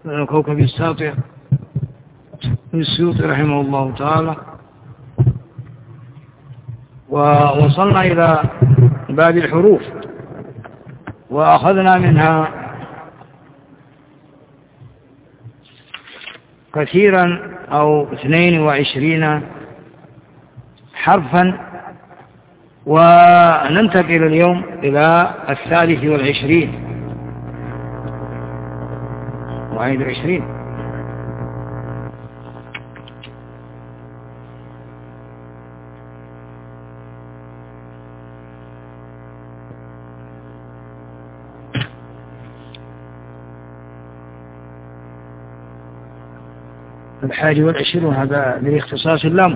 من كوكب الساطع السيوطي رحمه الله تعالى. ووصلنا إلى باب الحروف وأخذنا منها كثيرا أو 22 حرفا، وننتقل اليوم إلى 23. الحادي والعشرون، هذا لاختصاص اللام.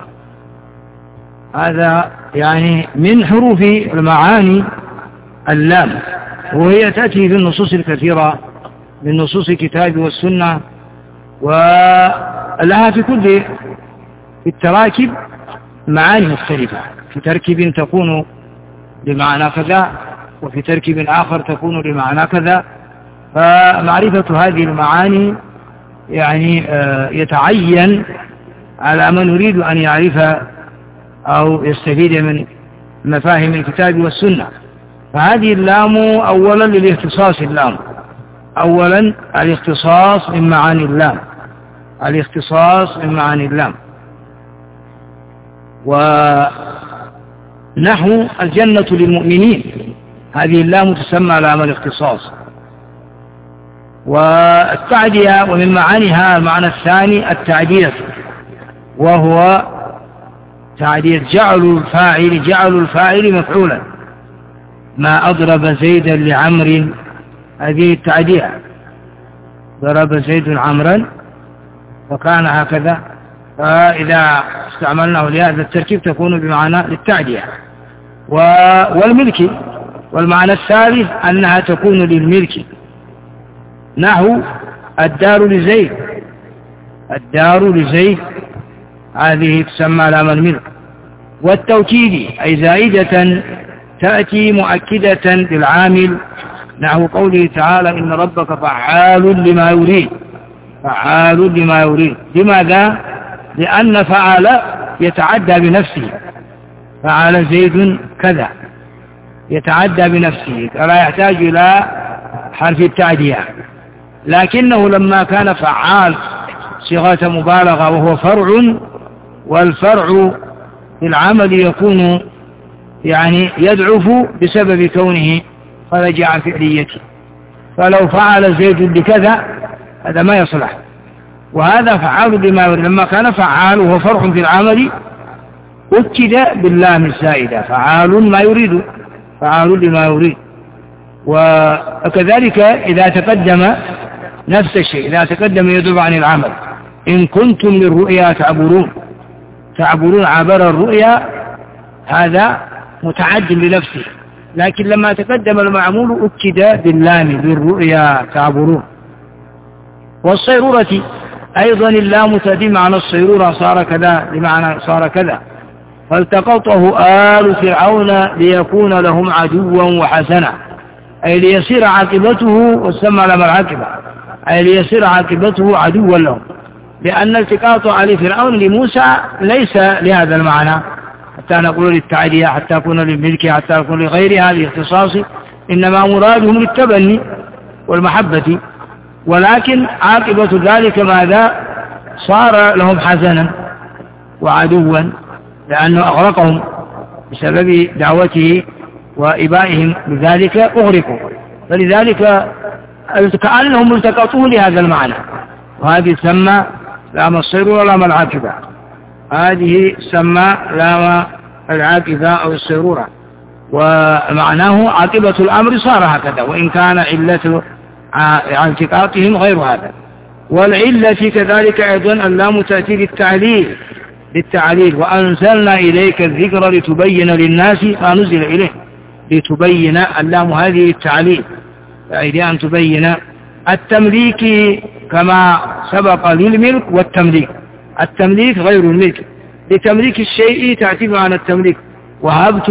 هذا يعني من حروف المعاني اللام، وهي تأتي في النصوص الكثيرة من نصوص الكتاب والسنة، ولها في كل التراكب معاني مختلفة، في تركيب تكون بمعنى كذا وفي تركيب آخر تكون بمعنى كذا. فمعرفة هذه المعاني يعني يتعين على من يريد أن يعرف أو يستفيد من مفاهيم الكتاب والسنة. فهذه اللام أولا للاختصاص، اللام أولا الاختصاص من معاني اللام، الاختصاص من معاني اللام. ونحو الجنة للمؤمنين، هذه اللام تسمى لام الاختصاص. والتعدية ومن معانيها المعنى الثاني التعدية، وهو تعدية جعل الفاعل مفعولا، ما أضرب زيدا لعمر، هذه التعدية، ضرب زيد عمرا وكان هكذا. فإذا استعملناه لهذا التركيب تكون بمعنى للتعدية. والملك، والمعنى الثالث أنها تكون للملك، نحو الدار لزيد، هذه تسمى لام الملك. والتوكيد أي زائدة تأتي مؤكدة للعامل، نحو قوله تعالى إن ربك فعال لما يريد. لماذا؟ لأن فعل يتعدى بنفسه، فعل زيد كذا، يتعدى بنفسه فلا يحتاج إلى حرف التعدية. لكنه لما كان فعال صيغة مبالغة وهو فرع، والفرع في العمل يكون يعني يضعف بسبب كونه خرج عن فعليته، فلو فعل زيد بكذا هذا ما يصلح. وهذا فعال بما يريد، لما كان فعال وهو فرع في العمل أكد باللام الزائدة، فعال لما يريد. وكذلك إذا تقدم نفس الشيء، إذا تقدم يدل عن العمل، إن كنتم للرؤيا تعبرون عبر الرؤيا، هذا متعد لنفسه، لكن لما تقدم المعمول أكد باللام للرؤيا تعبرون. والصيرورة أيضا اللام تأتي معنى الصيرورة، صار كذا بمعنى صار كذا. فالتقطه آل فرعون ليكون لهم عدوا وحسنا، أي ليصير عاقبته، وسمى لما العاقبة أي ليصير عاقبته عدوا لهم، لأن التقاط آل فرعون لموسى ليس لهذا المعنى، حتى نقول للتعدية، حتى يكون للملك، حتى يكون لغيرها لاختصاص، إنما مرادهم للتبني والمحبة. ولكن عاقبة ذلك ماذا؟ صار لهم حزنا وعدوا، لأنه أغرقهم بسبب دعوته وإبائهم بذلك أغرقوا، فلذلك كأنهم التقطوه لهذا المعنى. وهذه تسمى لام الصيرورة ولام العاقبة، هذه تسمى لام العاقبة أو الصيرورة، ومعناه عاقبة الأمر صار هكذا، وإن كان علة التقاطهم غير هذا. والعلة كذلك أيضا اللام تأتي للتعليل، وأنزلنا إليك الذكر لتبين للناس ما نزل إليه، لتبين، اللام هذه التعليل، فإذا أن تبين. التمليك كما سبق للملك والتمليك، التمليك غير الملك، لتمليك الشيء تأتي عن التمليك. وهبت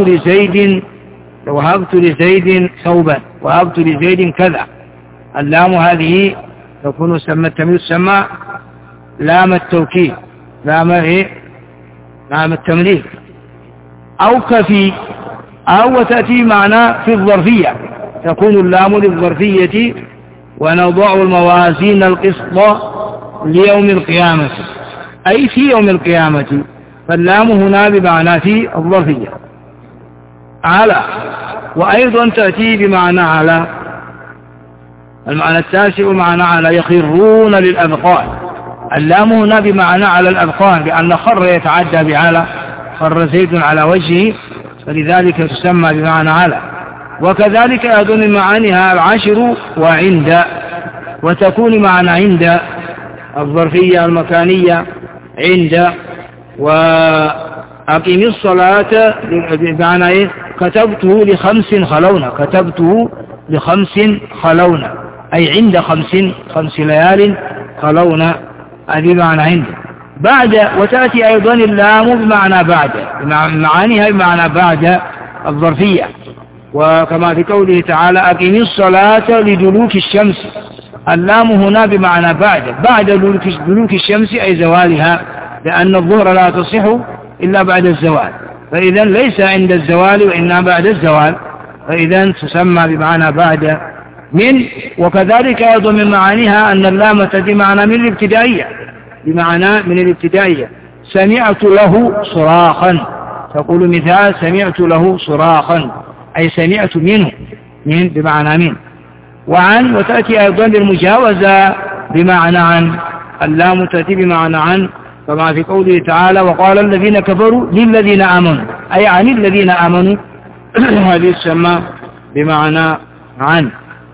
لزيد ثوبا، وهبت لزيد كذا، اللام هذه تكون التمييز تسمى لام التوكيد، لام التمليك، أو كفي، أو تأتي معنا في الظرفية، تكون اللام للظرفية، ونضع الموازين القسط ليوم القيامة، أي في يوم القيامة، فاللام هنا بمعنى في الظرفية. على، وأيضا تأتي بمعنى على، المعنى التاسع معنى على يخرون للأذقان، اللام هنا بمعنى على الأذقان، لأن خر يتعدى بعلى، خر زيد على وجهه، فلذلك تسمى بمعنى على. وكذلك أيضا من معانيها العشر وعند، وتكون معنى عند الظرفية المكانية عند. وأقيم الصلاة بمعنى كتبته ل5 خلونا، كتبته ل5 خلونا، أي عند 5 ليال خلونا، هذه معنى عند. بعد، وتأتي أيضا اللام بمعنى بعد، معانيها بمعنى بعد الظرفية، وكما في قوله تعالى أقيم الصلاة لدلوك الشمس، اللام هنا بمعنى بعد دلوك الشمس أي زوالها، لأن الظهر لا تصح إلا بعد الزوال، فإذا ليس عند الزوال وإنما بعد الزوال، فإذا تسمى بمعنى بعد من. وكذلك أيضا من معانيها أن اللام تأتي معنى من الابتدائية، بمعنى من الابتدائية، سمعت له صراخا، تقول مثال سمعت له صراخا، أي سمعت منه، من بمعنى من. وعن، وتأتي أيضا بالمجاوزة بمعنى عن، اللام تأتي بمعنى عن، كما في قوله تعالى وقال الذين كفروا للذين آمنوا، أي عن الذين آمنوا، هذه تسمى بمعنى عن.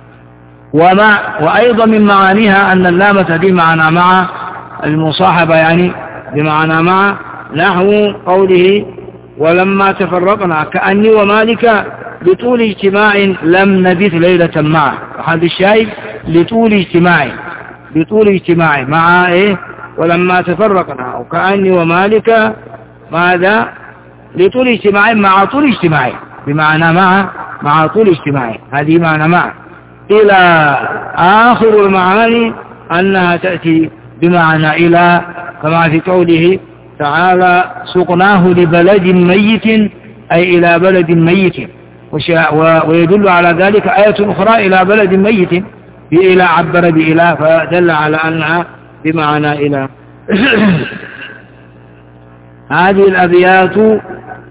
وأيضا من معانيها أن اللام تأتي معنى مع المصاحبة، يعني بمعنى مع، نحو قوله ولما تفرقنا كأني ومالك لطول اجتماع لم نبث ليلة معه، هذا الشيء لطول اجتماع مع ولما تفرقنا، وكأني ومالك ماذا لطول اجتماع مع طول اجتماع، بمعنى مع طول اجتماع، هذه معنى مع. إلى آخر المعاني أنها تأتي بمعنى إلى، كما في قوله تعالى سقناه لبلد ميت، أي إلى بلد ميت. ويدل على ذلك آية أخرى إلى بلد ميت، بإلى عبر بإلى، فدل على أنها بمعنى إلى. هذه الأبيات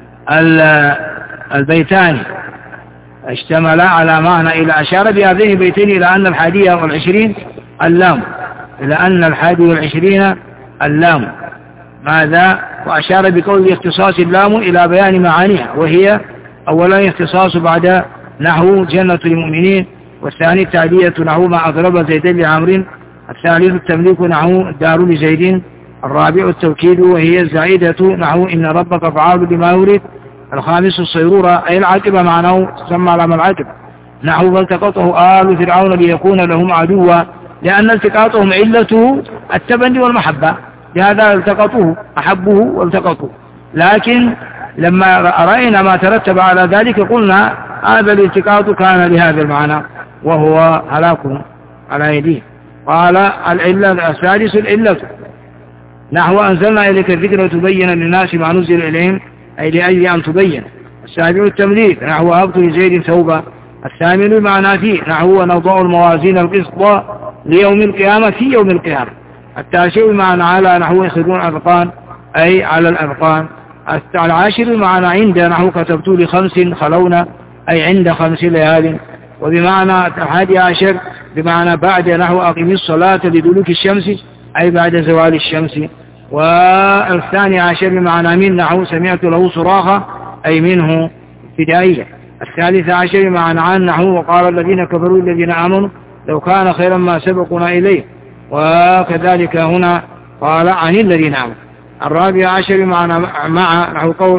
البيتان اشتملا على معنى إلى، أشار بهذين البيتين إلى أن 21 اللام، إلى أن 21 اللام ماذا، وأشار بقول اختصاص اللام إلى بيان معانيها، وهي أولا اختصاص بعد نحو جنة المؤمنين، والثاني التعدية نحو ما أضرب زيدين لعمر، الثالث التمليك نحو الدار لزيد، الرابع التوكيد وهي الزائدة نحو إن ربك فعال بما يريد، الخامس الصيرورة أي العاقبة معناه تسمى على العاقبة، نحو فالتقطه آل فرعون ليكون لهم عدوا، لأن التقاطهم علته التبني والمحبة، لهذا التقطوه، أحبوه والتقطوه. لكن لما رأينا ما ترتب على ذلك قلنا هذا الالتقاط كان لهذا المعنى، وهو هلاكم على يديه. قال العلة السادس العلة نحو أنزلنا إليك الذكر وتبين للناس ما نزل إليهم، أي لأجل أن تبين. السابع التمليك نحو هبط لزيد ثوبا. الثامن معنى فيه نحو نضع الموازين القسط ليوم القيامة في يوم القيامة. التاسع معنى على نحو يخرجون الأذقان، أي على الأذقان. العاشر معنى عند نحو كتبت ل5 خلونا، أي عند 5 ليال. وبمعنى 11 بمعنى بعد نحو أقيم الصلاة لدلوك الشمس، أي بعد زوال الشمس. والثاني عشر بمعنى من نحو سمعت له صراخة، أي منه ابتدائية. الثالث عشر بمعنى عن نحو وقال الذين كفروا الذين آمنوا لو كان خيرا ما سبقنا إليه، وكذلك هنا قال عن الذين آمنوا. الرابع عشر بمعنى مع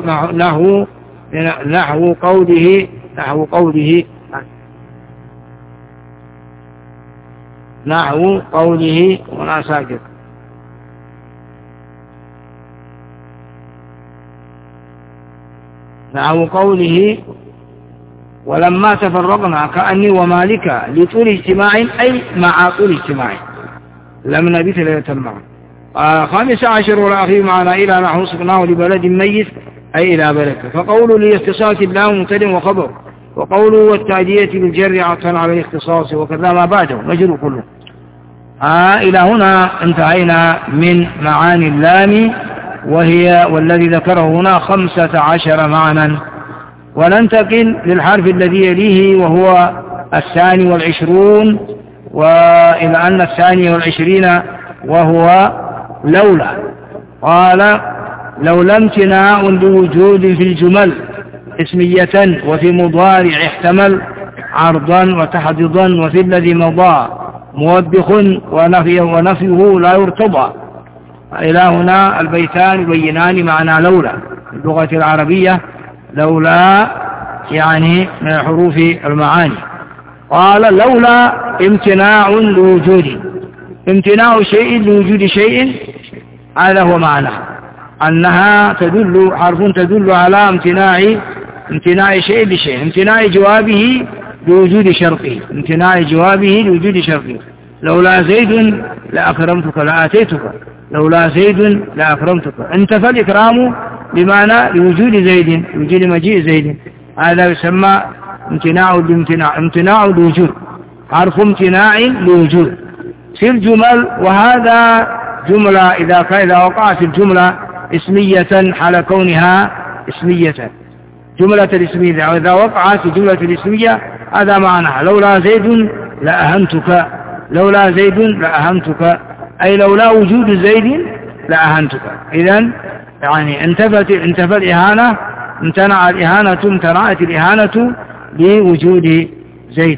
نحو قوله ولا ساكت نحو قوله ولما تفرقنا كأني ومالك لطول اجتماع، أي مع طول اجتماع، لم نبت ليلة المعنى. 15 والأخير معنا إلى نحو صفناه لبلد ميت أي إلى بلد. فقوله لاختصاص الله مبتدأ وخبر، وقوله والتعدية بالجر عطفا على الاختصاص، وكذا ما بعده مجرور كله. إلى هنا انتهينا من معاني اللام، وهي والذي ذكره هنا 15 معنى. وننتقل للحرف الذي يليه وهو 22، وإلى أن 22 وهو لولا. قال لولا امتناع لوجود في الجمل اسمية وفي مضارع احتمل عرضا وتحضيضا، وفي الذي مضى موبخ ونفيه لا يرتضى. إلى هنا البيتان يبينان معنى لولا في اللغة العربية. لولا يعني من حروف المعاني. قال لولا امتناع لوجود، امتناع شيء لوجود شيء، هذا هو معناه، أنها تدل حرف تدل على امتناع شيء لشيء، امتناع جوابه لوجود شرطه، امتناع جوابه لوجود شرطه. لولا زيد لأكرمتك لآتيتك، لولا زيد لأكرمتك. انتفى الإكرام بمعنى لوجود زيد، لوجود مجيء زيد، هذا يسمى امتناع الوجود، حرف امتناع لوجود في الجمل. وهذا جملة إذا وقعت الجملة اسمية حال كونها اسمية، جملة الاسمية، وإذا وقعت الجملة الاسمية هذا معناها لولا زيد لأهنتك، لولا زيد لأهنتك، أي لولا وجود زيد لأهنتك. إذن يعني انتفى الإهانة، امتنعت الإهانة لوجود زيد،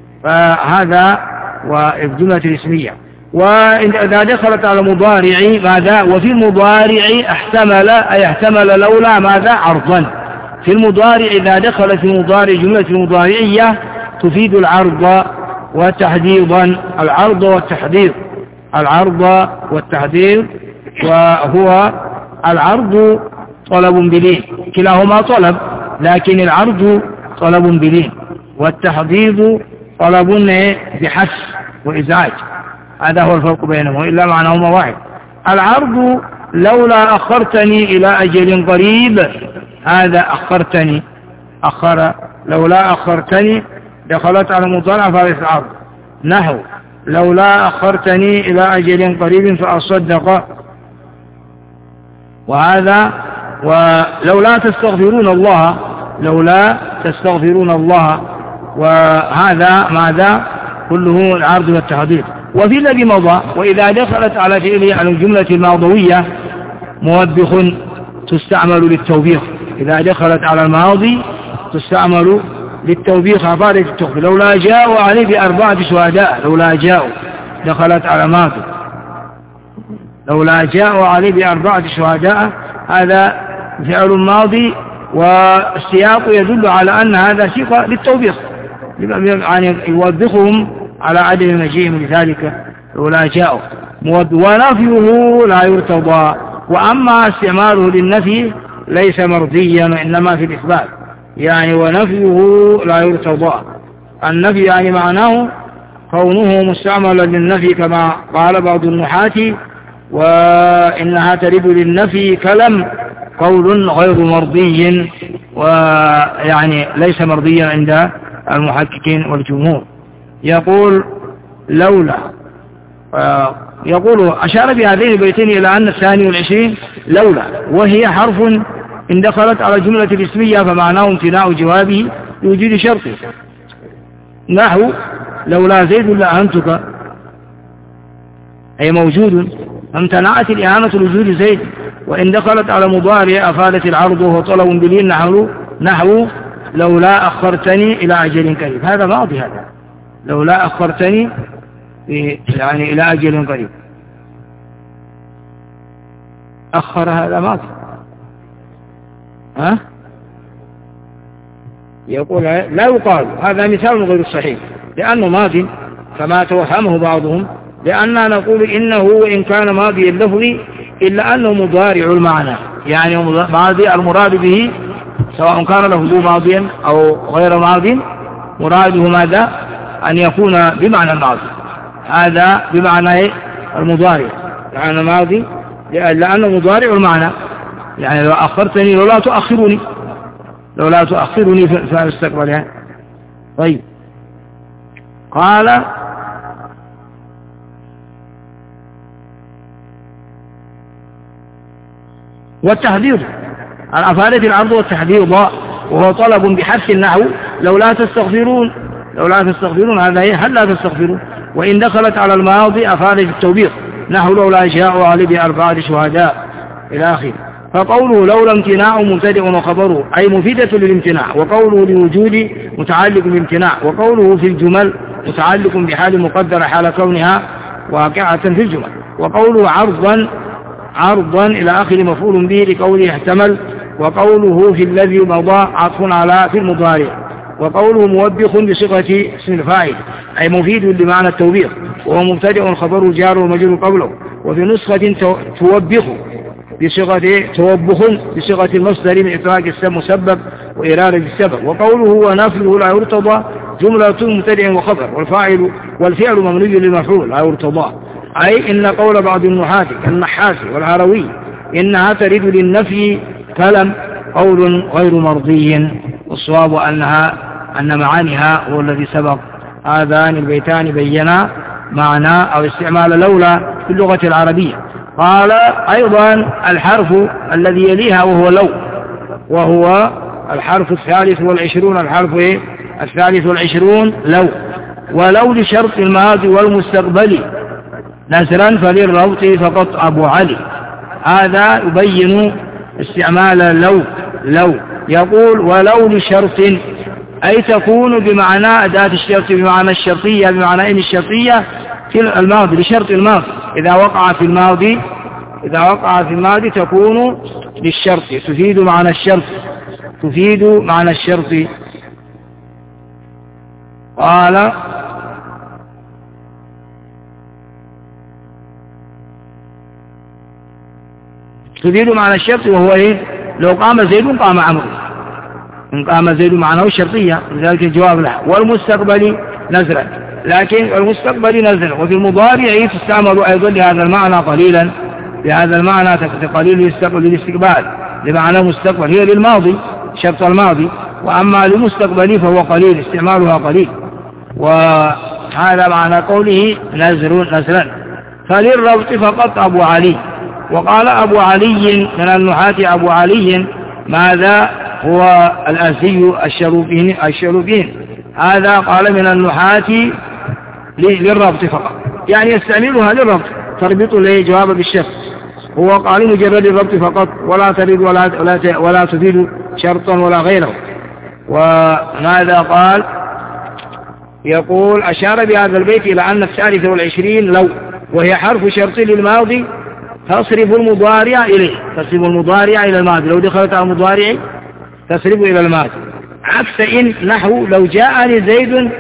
فهذا والجملة الاسمية. وإذا دخلت على مضارع ماذا؟ وفي المضارع احتمل لولا ماذا؟ عرضا. في المضارع إذا دخلت في المضارع جملة المضارعية تفيد العرض وتحديدا، العرض والتحديد، وهو العرض طلب بلين، كلاهما طلب، لكن العرض طلب بلين، والتحديد طلب بحث وإزعاج، هذا هو الفرق بينهما، إلا معناهما واحد. العرض لولا أخرتني إلى أجل قريب، هذا أخرتني، لولا أخرتني دخلت على مضارع فارس العرض، نحو لولا أخرتني إلى أجل قريب فأصدق. وهذا ولولا تستغفرون الله، لولا تستغفرون الله، وهذا ماذا؟ كله العرض والتحديد. وفي الذي مضى وإذا دخلت على فعله على الجملة الماضوية موبخ تستعمل للتوبيخ، إذا دخلت على الماضي تستعمل للتوبيخ عبارة التخفي. لولا جاءوا عليه ب4 شهداء، لولا جاءوا دخلت على ماضي، لولا جاءوا عليه ب4 شهداء، هذا فعل ماضي، والسياق يدل على أن هذا صيغة للتوبيخ، يعني يوبخهم على عدم مجيئهم لذلك لولا جاءوا. ونفيه لا يرتضى، وأما استعماله للنفي ليس مرضيا وإنما في الإثبات، يعني ونفيه لا يرتضى. النفي يعني معناه كونه مستعملا للنفي كما قال بعض النحاة، وإنها ترد للنفي كلم قول غير مرضي، ويعني ليس مرضيا عند المحققين والجمهور. يقول لولا، يقول أشار بهذين البيتين إلى أن 22 لولا، وهي حرف إن دخلت على جملة الاسمية فمعناه امتناع جوابه لوجود شرطه، نحو لولا زيد لأهنتك، أي موجود، امتنعت الإهانة لوجود زيد. وإن دخلت على مضارع أفادت العرض وهو طلب بلين، نحو لولا أخرتني إلى أجل قريب، هذا ماضي، هذا لولا أخرتني يعني إلى أجل قريب، أخر، هذا ماضي. يقول لا يقال، هذا مثال غير صحيح لأنه ماضي كما توهمه بعضهم، لأننا نقول إنه وإن كان ماضي اللفظ إلا أنه مضارع المعنى، يعني ماضي المراد به سواء كان لفظه ماضيا أو غير ماضي، مراده ماذا؟ أن يكون بمعنى الماضي، هذا بمعنى المضارع، يعني ماضي لأنه مضارع المعنى، يعني لو أخرتني لولا تؤخرني في المستقبل يعني. طيب قال والتحذير عن أفادة العرض والتحذير وهو طلب بحث النحو لولا تستغفرون هذا هي هل لا تستغفرون، وإن دخلت على الماضي أفادة التوبيخ نحو لولا جاءوا علي بأربعة شهداء إلى آخره. فقوله لولا امتناع مبتدئ وخبره أي مفيدة للامتناع، وقوله لوجود متعلق بالامتناع، وقوله في الجمل متعلق بحال مقدرة حال كونها واقعة في الجمل، وقوله عرضا إلى آخر مفعول به لقوله احتمل، وقوله في الذي مضى عطف على في المضارع، وقوله موبخ بصيغة اسم الفاعل أي مفيد لمعنى التوبيخ، وهو مبتدئ خبره جار ومجرور قبله، وفي نسخة توبخ بصيغة المصدر من إطلاق السبب مسبب وإرادة السبب، وقوله ونفله لا يرتضى جملة مبتدئ وخبر، والفعل ممنوع للمفعول لا يرتضى، أي إن قول بعض النحاة كالنحاس والهروي إنها تريد للنفي كلم قول غير مرضي، والصواب أن معانيها هو الذي سبق. هذان البيتان بينا معنى أو استعمال لولا في اللغة العربية. قال أيضا الحرف الذي يليها وهو الحرف 23، الحرف 23 لو، ولو لشرط الماضي والمستقبل نزلا فللربط فقط أبو علي. هذا يبين استعمال لو يقول ولو لشرط أي تكون بمعنى أداة الشرط بمعنى الشرطية بمعنى إن الشرطية في الماضي لشرط الماضي، إذا وقع في الماضي تكون للشرط تفيد معنى الشرط. قال تفيد معنى الشرط وهو إيه؟ لو قام زيد قام عمرو، إن قام زيد معناه الشرطية، لذلك الجواب له. والمستقبل نزلا، لكن المستقبل نزلا وفي المضارع تستعمل أيضا لهذا المعنى قليلا، لهذا المعنى قليل للاستقبال لمعنى مستقبل هي للماضي شرط الماضي، وأما للمستقبل فهو قليل استعمالها قليل، وهذا معنى قوله نزلا. فللربط فقط أبو علي. وقال أبو علي من النحاة أبو علي ماذا هو الأزي الشروبين، هذا قال من النحاة للربط فقط، يعني يستعملها للربط تربط له جواب بالشرط، هو قال مجرد الربط فقط ولا تريد ولا تفيد شرطا ولا غيره. وماذا قال؟ يقول أشار بهذا البيت إلى أن 23 لو، وهي حرف شرط للماضي تصرف المضارع إليه، تصرف المضارع إلى الماضي، لو دخلت على المضارع تصرف إلى الماضي، عكس إن نحو لو جاءني زيد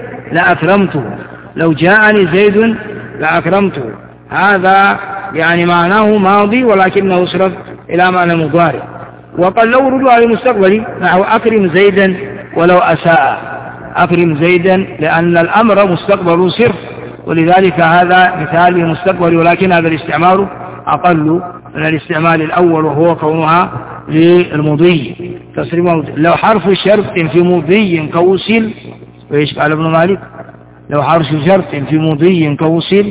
لأكرمته، هذا يعني معناه ماضي ولكنه صرف إلى معنى المضارع. وقال لو ردوا على المستقبل نحو أكرم زيدا ولو أساء، أكرم زيدا لأن الأمر مستقبل صرف، ولذلك هذا مثال للمستقبل، ولكن هذا الاستعمال أقل من الاستعمال الأول وهو كونها للمضي تصريف. لو حرف شرط في مضي كوصل، وإيش قال ابن مالك؟ لو حرف شرط في مضي كوصل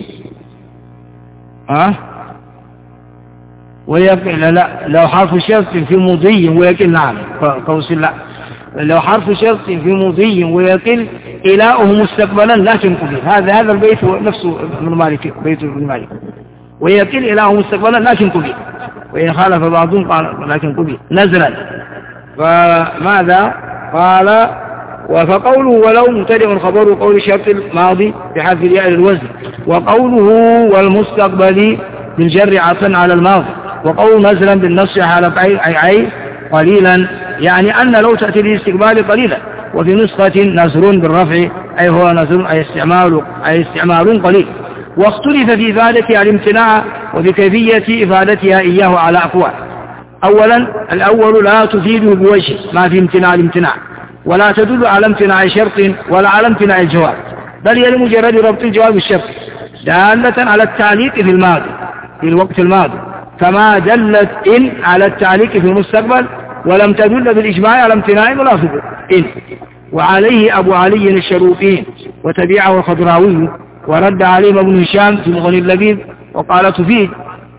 ويقل لا، لو حرف شرط في مضي ويقل نعم كوصل لا، لو حرف شرط في مضي ويقل إلاؤه مستقبلا لكن قبل، هذا البيت نفسه ابن مالك، بيت ابن مالك، ويقل إلاؤه مستقبلا لكن قبل، وإن خالف بعضهم قال لكن قبل نزلا. فماذا قال؟ فقوله ولو مبتدئ خبر قول شرط الماضي بحذف الياء للوزن، وقوله والمستقبل بالجر عطفا على الماضي، وقول نزلا بالنص على أي قليلا، يعني أن لو تأتي للاستقبال قليلا. وفي نسخة نزر بالرفع أي هو نزر أي استعمال قليل. واختلف في إفادتها الامتناع وبكيفية إفادتها إياه على أقوال. أولا الأول لا تفيده بوجه ما في الامتناع، ولا تدل على امتناع شرط ولا على امتناع الجواب، بل هي لمجرد ربط الجواب بالشرط دالة على التعليق في الماضي في الوقت الماضي، كما دلت إن على التعليق في المستقبل، ولم تدل بالإجماع على امتناع ملافظ إن. وعليه أبو علي الشروطين وتبعه الخضراوي، ورد عليه ابن هشام في مغني اللبيب وقال تفيد،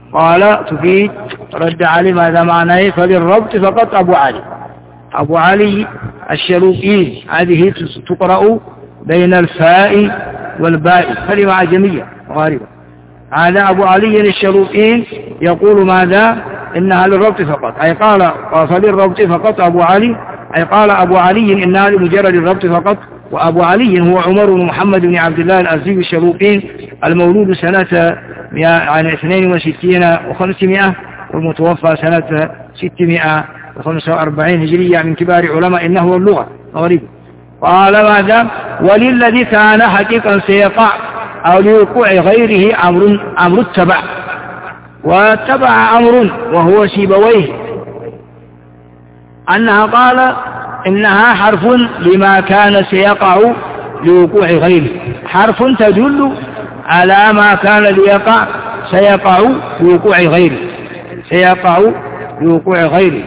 رد عليه ماذا معناه؟ فللربط فقط أبو علي الشروطين، هذه تقرأ بين الفاء والباء، كلمة عجمية غاربة. هذا أبو علي الشروطين يقول ماذا؟ إنها للربط فقط، أي قال فللربط فقط أبو علي، أي قال أبو علي إنها لمجرد الربط فقط. وأبو علي هو عمر بن محمد بن عبد الله الأزدي الشروقين، المولود سنة 62 و500، والمتوفى سنة 645 هجرية، من كبار علماء النحو واللغة غريب. قال ماذا؟ وللذي كان حقيقا سيقع أو لوقوع غيره أمر اتبع، واتبع أمر وهو سيبويه، أنها قال إنها حرف لما كان سيقع لوقوع غيره، حرف تدل على ما كان ليقع سيقع لوقوع غيره،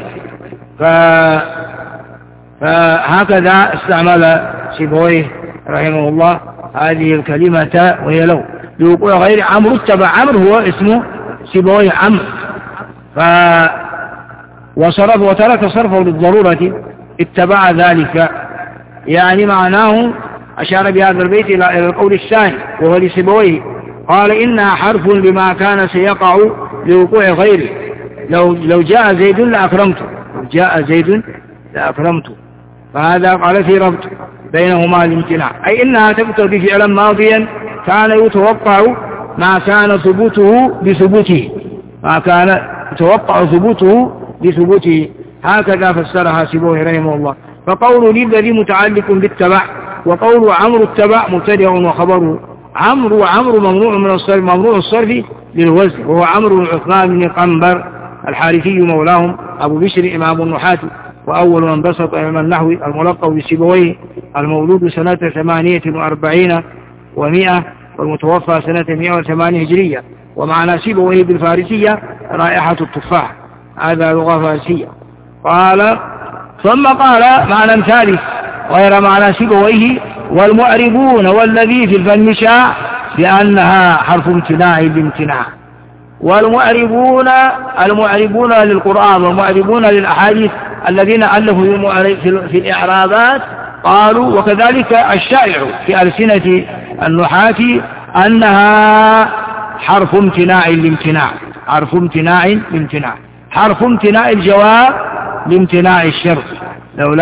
فهكذا استعمل سيبويه رحمه الله هذه الكلمة، وهي لوقوع غيره أمر اتبع. أمر هو اسمه سيبويه أمر، وصرف وترك صرفه للضرورة اتبع ذلك، يعني معناه أشار بهذا البيت إلى القول الثاني وهو لسيبويه، قال إنها حرف لما كان سيقع لوقوع غيره. لو جاء زيد لأكرمته، فهذا قال في ربط بينهما الامتناع، أي إنها تقتضي فعلا ماضيا كان يتوقع ما كان ثبوته بثبوته، هكذا فسرها سيبويه رحمه الله. فقول للذي متعلق بالتبع، وقول عمرو التبع مبتدأ وخبره. عمرو ممنوع الصرف للوزن، وهو عمرو بن عثمان بن قنبر الحارثي مولاهم أبو بشر إمام النحاة، وأول من بسط علم النحو، الملقب بسيبويه، المولود سنة 48 و100، والمتوفى سنة 108 هجرية. ومعنى سيبويه بالفارسية رائحة التفاح، هذا لغة فارسية. ثم قال معنى ثالث غير معنى سيبويه: والمعربون والذي في الفن شاع بأنها حرف امتناع بامتناع. المعربون للقرآن والمعربون للأحاديث الذين ألفوا في الإعرابات قالوا، وكذلك الشائع في ألسنة النحاة، أنها حرف امتناع لامتناع، حرف امتناع الجواب لامتناع الشرط. لو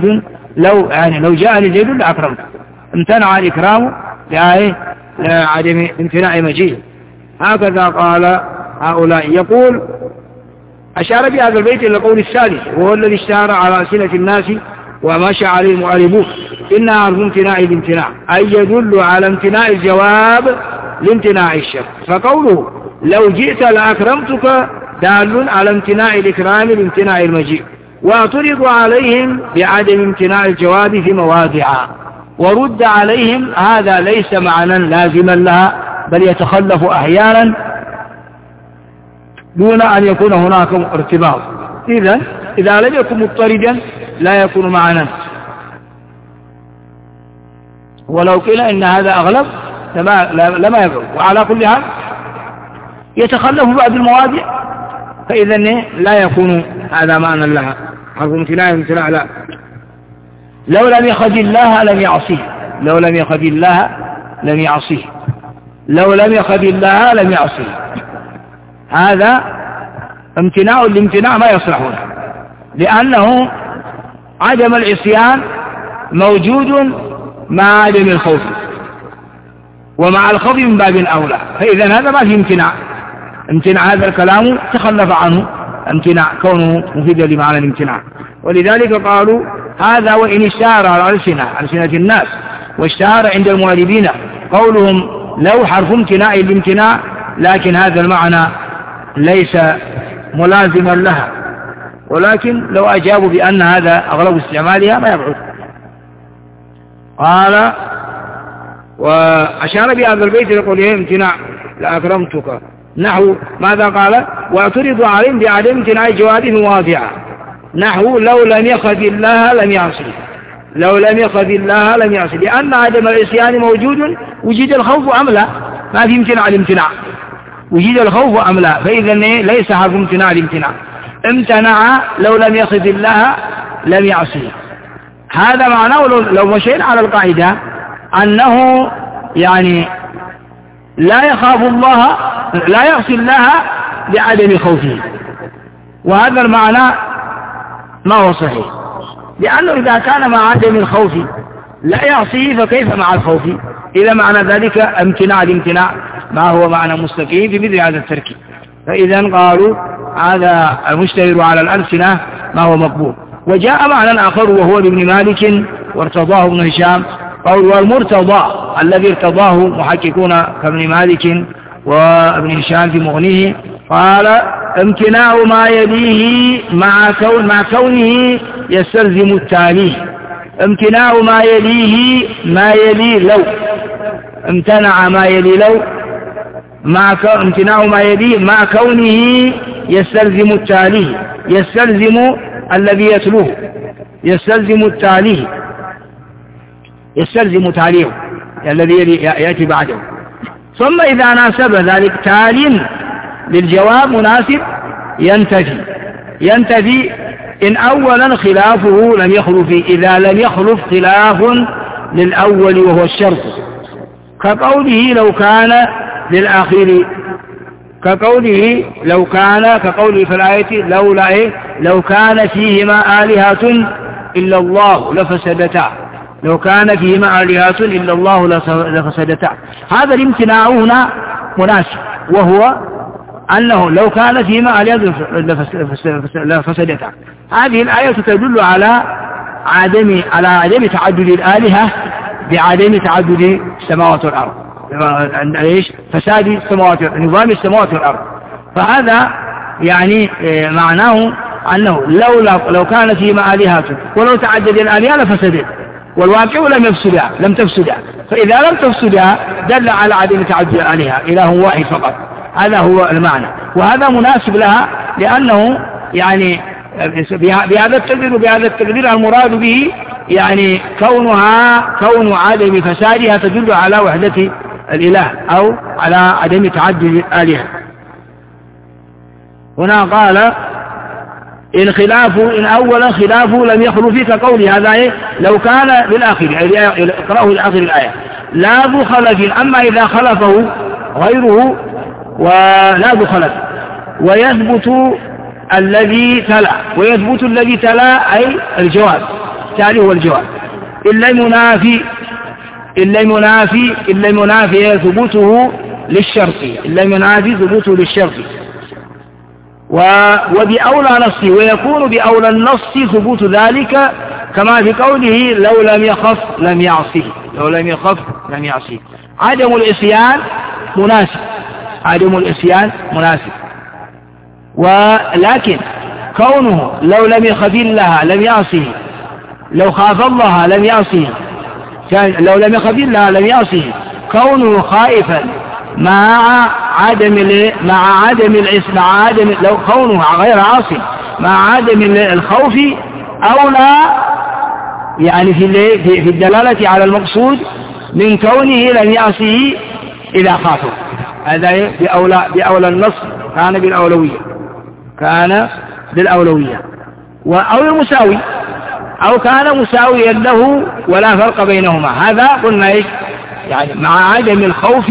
جاءني زيد لأكرمته، امتنع الإكرام لعدم امتناع مجيء. هكذا قال هؤلاء. يقول أشار بهذا البيت إلى القول الثالث، وهو الذي اشتهر على ألسنة الناس ومشى عليه المعربون، إنها حرف امتناع لامتناع، أي يدل على امتناع الجواب لامتناع الشرط. فقوله لو جئت لأكرمتك دال على امتناع الإكرام لامتناع المجيء، واعترض عليهم بعدم امتناع الجواب في مواضع، ورد عليهم هذا ليس معنى لازما لها، بل يتخلف أحيانا دون أن يكون هناك ارتباط. إذا لم يكن مضطردا لا يكون معنى، ولو قيل إن هذا أغلب لما يبعد. وعلى كل حال يتخلف بعض المواضع، فإذا لا يكون هذا معنى لها، حرف امتناع لا. لو لم يخذ الله لم يعصيه، هذا امتناع الامتناع ما يصلحون، لأنه عدم العصيان موجود مع عدم الخوف، ومع الخوف من باب أولى، فإذا هذا ما فيه امتناع هذا الكلام تخلف عنه امتناع كونه مفيدا لمعنى الامتناع. ولذلك قالوا هذا وإن اشتهر على ألسنة الناس واشتهر عند المعربين قولهم لو حرف امتناع الامتناع، لكن هذا المعنى ليس ملازما لها، ولكن لو أجابوا بأن هذا أغلب استعمالها ما يبعد. قال وأشار بهذا البيت لقوله امتناع لأكرمتك، نحو ماذا قال؟ واعترض عليهم بعدم امتناع جوابه واضعة، نحو لو لم يخف الله لم يعصي، لو لم يخف الله لم يعصي، لأن عدم العصيان موجود، وجد الخوف أم لا؟ ما في امتناع الامتناع، وجد الخوف أم لا؟ فإذا ليس حرف امتناع الامتناع، امتنع لو لم يخف الله لم يعصي. هذا معناه لو مشينا على القاعدة أنه يعني لا يخاف الله، لا يعصي الله بعدم خوفه، وهذا المعنى ما هو صحيح، لأنه إذا كان مع عدم الخوف لا يعصيه فكيف مع الخوف؟ إذا معنى ذلك امتناع الامتناع ما هو معنى مستقيم بمثل هذا التركيب. فإذا قالوا هذا المشتهر على الألسنة ما هو مقبول. وجاء معنى آخر وهو لابن مالك وارتضاه ابن هشام، قول والمرتضى الذي ارتضاه محققون كابن مالك وابن هشام في مغنيه، قال امتناع ما يليه مع كونه يستلزم التاليه، امتناع ما يليه ما يلي لو، امتنع ما يلي لو امتناع ما يليه مع كونه يستلزم التاليه، يستلزم الذي يتلوه، يستلزم التاليه، يستلزم تاليه الذي يأتي بعده. ثم إذا ناسب ذلك تال للجواب مناسب ينتفي إن أولا خلافه لم يخلف، إذا لم يخلف خلاف للأول وهو الشرط، كقوله لو كان للآخر، كقوله لو كان، كقوله في الآية لولا لو كان فيهما آلهة إلا الله لفسدتا، لو كان فيهما آلهة إلا الله لفسدتا. هذا الامتناع هنا مناسب، وهو أنه لو كان فيهما آلهة لفسدتا. هذه الآية تدل على عدم تعدد الآلهة بعدم تعدد السماوات والأرض، فساد السماوات، نظام السماوات والأرض. فهذا يعني معناه أنه لو كان فيهما آلهة ولو تعدد الآلهة لفسدت، والواقع لم تفسدها، فإذا لم تفسدها دل على عدم تعدد الآلهة، إله واحد فقط. هذا هو المعنى، وهذا مناسب لها، لأنه يعني بهذا التقدير المراد به يعني كون عدم فسادها تدل على وحدة الإله أو على عدم تعدد الآلهة. هنا قال إن أولا خلافه لم يخلو فيك قولي، هذا لو كان بالآخر، اقرأه لآخر الآية لا ذو خلف. أما إذا خلفه غيره ولا ذو خلف، ويثبت الذي تلا أي الجواب، التالي هو الجواب، إلا المنافي ثبوته للشرط، وبأولى نص، ويكون بأولى النص ثبوت ذلك، كما في قوله لو لم يخف لم يعصيه. عدم العصيان مناسب، ولكن كونه لو لم يخف الله لم يعصيه، لو خاف الله لم يعصيه، لو لم يخف الله لم يعصيه، كونه خائفا مع عدم لو كونه غير عاصي مع عدم الخوف أولى، يعني في الدلالة على المقصود من كونه لم يعصيه إذا خافه. هذا بأولى النص كان بالأولوية، أو المساوي، أو كان مساويا له ولا فرق بينهما. هذا قلنا يعني مع عدم الخوف،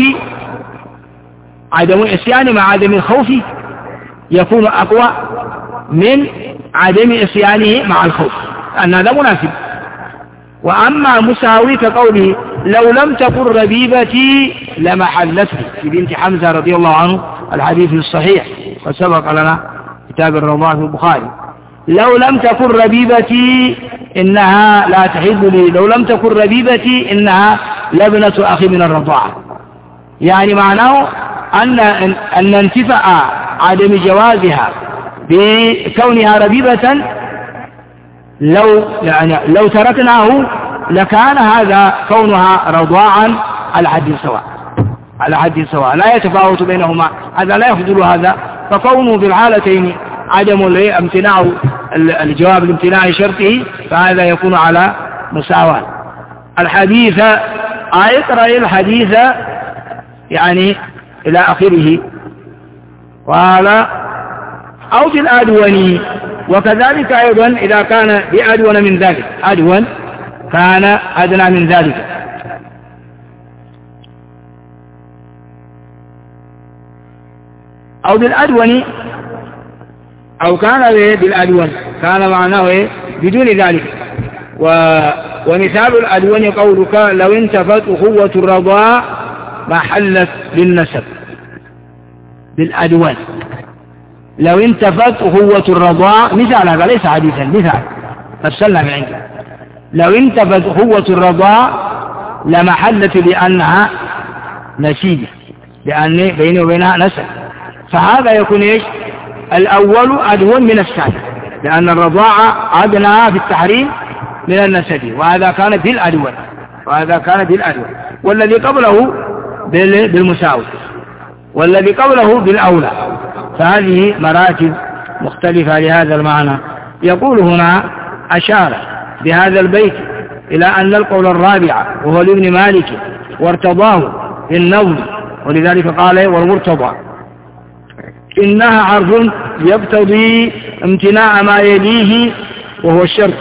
عدم العصيان مع عدم الخوف يكون أقوى من عدم عصيانه مع الخوف، أن هذا مناسب. وأما مساوي كقوله لو لم تكن ربيبتي لمحلتني في بنت حمزة رضي الله عنه، الحديث الصحيح وسبق لنا كتاب الرضاعة في البخاري، لو لم تكن ربيبتي إنها لا تحل لي، لو لم تكن ربيبتي إنها لابنة أخي من الرضاعة. يعني معناه أن انتفاء عدم جوازها بكونها ربيبة لو تركناه لكان هذا كونها رضاعا على حد سواء، على حد سواء، لا يتفاوت بينهما، هذا لا يفضل هذا. فكونه في الحالتين عدم امتناع الجواب لامتناع شرطه فهذا يكون على مساواة. الحديث اقرأ الحديث يعني إلى آخره. قال أو بالأدون، وكذلك أيضا إذا كان بأدون من ذلك، أدون كان أدنى من ذلك. أو بالأدون، أو كان بالأدون كان معناه بدون ذلك. ومثال الأدون قولك لو انتفت أخوة الرضاع ما حلت بالنسب. بالأدون لو انتفت أخوة الرضاع، مثال هذا ليس حديثا، مثال فصلنا من عنده. لو انتفت أخوة الرضاع لما حلت لأنها نسيبة، لأن بينه وبينها نسب، فهذا يكون إيش؟ الأول أدون من الثاني، لأن الرضاعة أدنى في التحريم من النسب، وهذا كان بالأدون، وهذا كان بالأدون، والذي قبله بالمساوي، والذي قبله بالأولى. فهذه مراتب مختلفة لهذا المعنى. يقول هنا أشار بهذا البيت إلى أن القول الرابع وهو لابن مالك وارتضاه النظم، ولذلك قال والمرتضى إنها عرض يقتضي امتناع ما يليه وهو الشرط،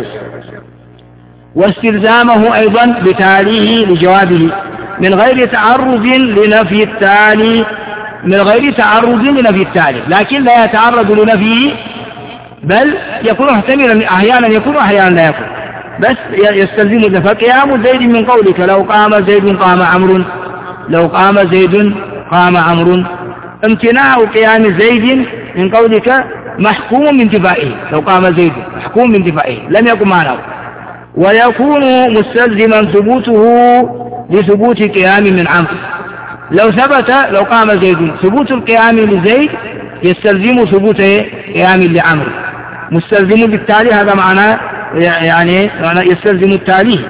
واستلزامه أيضا بتاليه لجوابه من غير تعرض لنفي التالي، من غير تعرض لنفي التالي، لكن لا يتعرض لنفيه، بل يكون محتملا أحيانا يكون أحيانا لا يكون، بس يستلزم ذلك. قيام زيد من قولك لو قام زيد قام عمرو، لو قام زيد قام عمرو، امتناع قيام زيد من قولك محكوم من انتفائه، لو قام زيد محكوم من انتفائه لم يكن معناه، ويكون مستلزما ثبوته لثبوت قيام من عمرو. لو ثبت لو قام زيد ثبوت القيام لزيد يستلزم ثبوت قيام لعمرو، مستلزم بالتالي، هذا معناه يعني يستلزم التالي.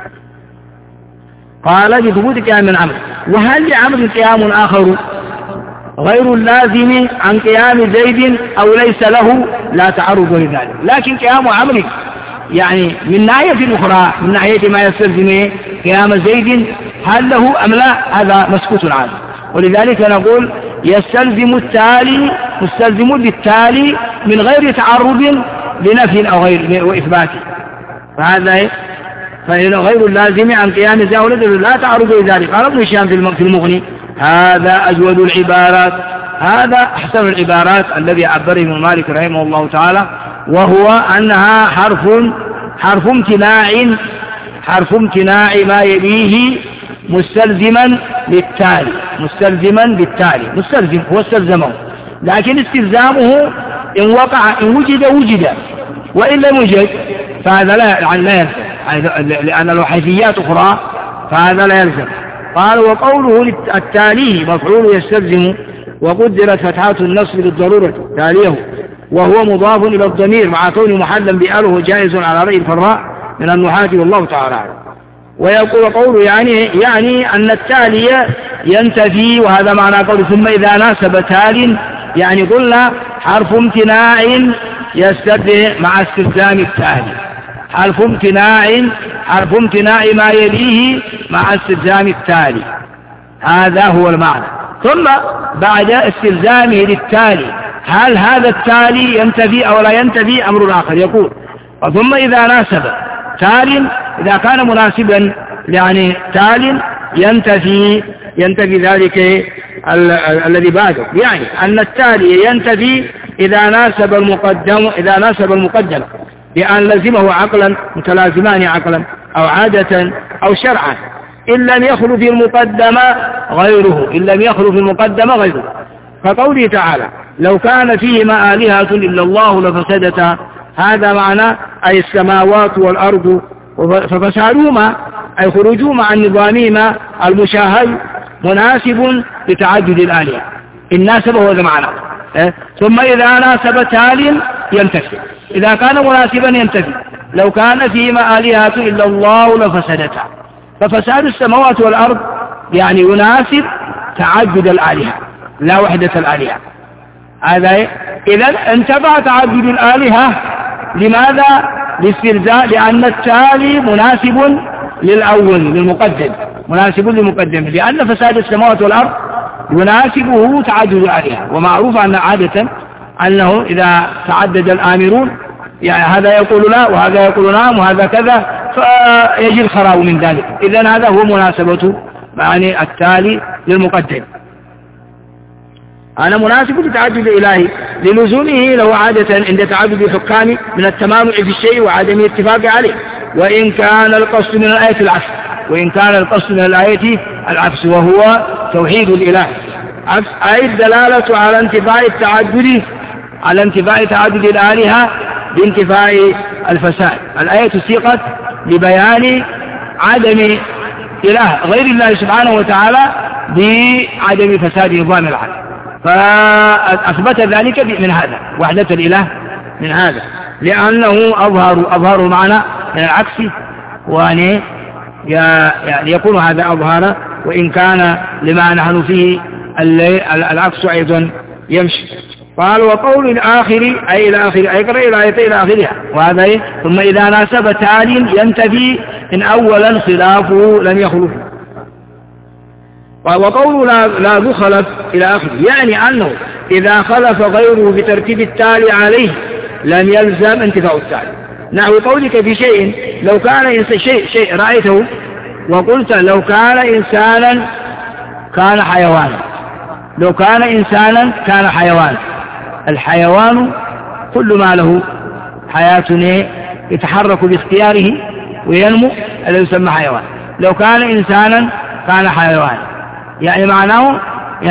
قال لثبوت قيام من عمرو. وهل لعمرو قيام آخر غير اللازم عن قيام زيد أو ليس له؟ لا تعرض لذلك، لكن قيام عمرو يعني من ناحية أخرى، من ناحية ما يستلزم قيام زيد هل له أم لا، هذا مسكوت عنه. ولذلك نقول يستلزم التالي، مستلزم بالتالي من غير تعرض لنفي أو غير وإثبات، فهذا فإن غير اللازم عن قيام زيد لا تعرض لذلك. قال ابن هشام في المغني هذا أجود العبارات، هذا أحسن العبارات الذي عبره ابن مالك رحمه الله تعالى، وهو أنها حرف امتناع ما يليه مستلزما للتالي، مستلزما بالتالي، مستلزم هو استلزمه، لكن استلزامه إن وقع إن وجد وإن لم يوجد فهذا لا يلزم، لأن له حيثيات أخرى فهذا لا يلزم. قال وقوله التالي مفعول يستلزم، وقدرت فتحات النصب للضرورة تاليه، وهو مضاف إلى الضمير مع كونه محلا بأله جائز على رأي الفراء من النحاة والله تعالى أعلم. ويقول قوله يعني أن التالي ينتفي، وهذا معنى قوله ثم إذا ناسب تال، يعني قلنا حرف امتناع يستدعي مع استلزام التالي، حرف امتناع ما يليه مع استلزام التالي، هذا هو المعنى. ثم بعد استلزامه للتالي هل هذا التالي ينتفي أو لا ينتفي أمر آخر. يقول ثم إذا ناسب تال، إذا كان مناسبا يعني تال ينتفي ذلك الذي بعده، يعني أن التالي ينتفي إذا ناسب المقدم بأن لزمه عقلا، متلازمان عقلا أو عادة أو شرعا، إن لم يخلو في المقدمة غيره، فقوله تعالى لو كان فيهما آلهة إلا الله لفسدتا، هذا معنى أي السماوات والأرض، ففسادهما أي خروجهما عن نظامهما المشاهد مناسب لتعدد الآلهة، إن ناسب هو هذا معنى. ثم إذا ناسب تال ينتفي، إذا كان مناسبا ينتفي، لو كان فيهما آلهة إلا الله لفسدتا، ففساد السماوات والأرض يعني يناسب تعدد الآلهة لا وحدة الآلهة. هذا إذا انتفع تعدد الآلهة. لماذا؟ لاستلزاء، لأن التالي مناسب للأول للمقدم، مناسب للمقدم، لأن فساد السماوات والأرض يناسبه تعدد الآلهة. ومعروف أن عادة أنه إذا تعدد الآمرون يعني هذا يقول لا وهذا يقول نعم وهذا كذا فيجي الخراب من ذلك. إذن هذا هو مناسبته يعني التالي للمقدم. أنا مناسب لتعدد الإلهي للزومه له عادة عند تعدد الحكام من التمام في الشيء وعدم الاتفاق عليه، وإن كان القصد من الآية العكس، وإن كان القصد من الآية العكس وهو توحيد الإله، أي الدلالة على انتفاء التعدد، على انتفاء تعدد الآلهة بانتفاء الفساد. الآية سيقت لبيان عدم إله غير الله سبحانه وتعالى بعدم فساد نظام العالم، فأثبت ذلك من هذا وحدة الإله من هذا، لأنه أظهر معنى من العكس، وأن يعني يكون هذا أظهر وإن كان لما نحن فيه العكس أيضا يمشي. قال وقول الآخر أي إلى آخر أي قرأ الآية إلى آخرها، وهذا ثم إذا ناسب تال ينتفي إن أولا خلافه لم يخلف. وقول لا ذو خلف إلى آخره يعني أنه إذا خلف غيره بترتيب التالي عليه لم يلزم انتفاء التالي. نحو قولك في شيء لو كان شيء رأيته وقلت لو كان إنسانا كان حيوانا، لو كان إنسانا كان حيوانا. الحيوان كل ما له حياة يتحرك باختياره وينمو الذي يسمى حيوان. لو كان إنسانا كان حيوانا يعني معناه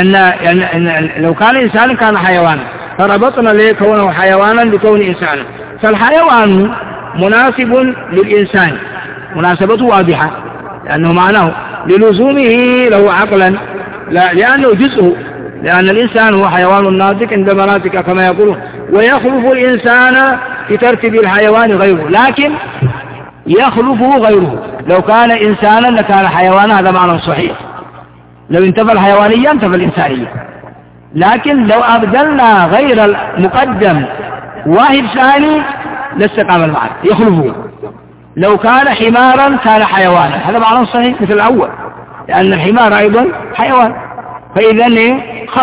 أن لو كان إنسانا كان حيوانا، فربطنا ليه كونه حيوانا لكون إنسانا. فالحيوان مناسب للإنسان مناسبته واضحة، لأنه معناه للزومه له عقلا لا لأنه جزءه، لأن الإنسان هو حيوان ناطق عند مناطق كما يقولون، ويخلف الإنسان في ترتيب الحيوان غيره، لكن يخلفه غيره. لو كان إنسانا لكان حيوانا، هذا معنى صحيح. لو انتفى الحيوانية انتفى الإنسانية، لكن لو أبدلنا غير المقدم واحد ثاني لاستقام المعنى يخلفه. لو كان حمارا كان حيوانا، هذا معنى صحيح مثل الأول، لأن الحمار أيضا حيوان، فإذا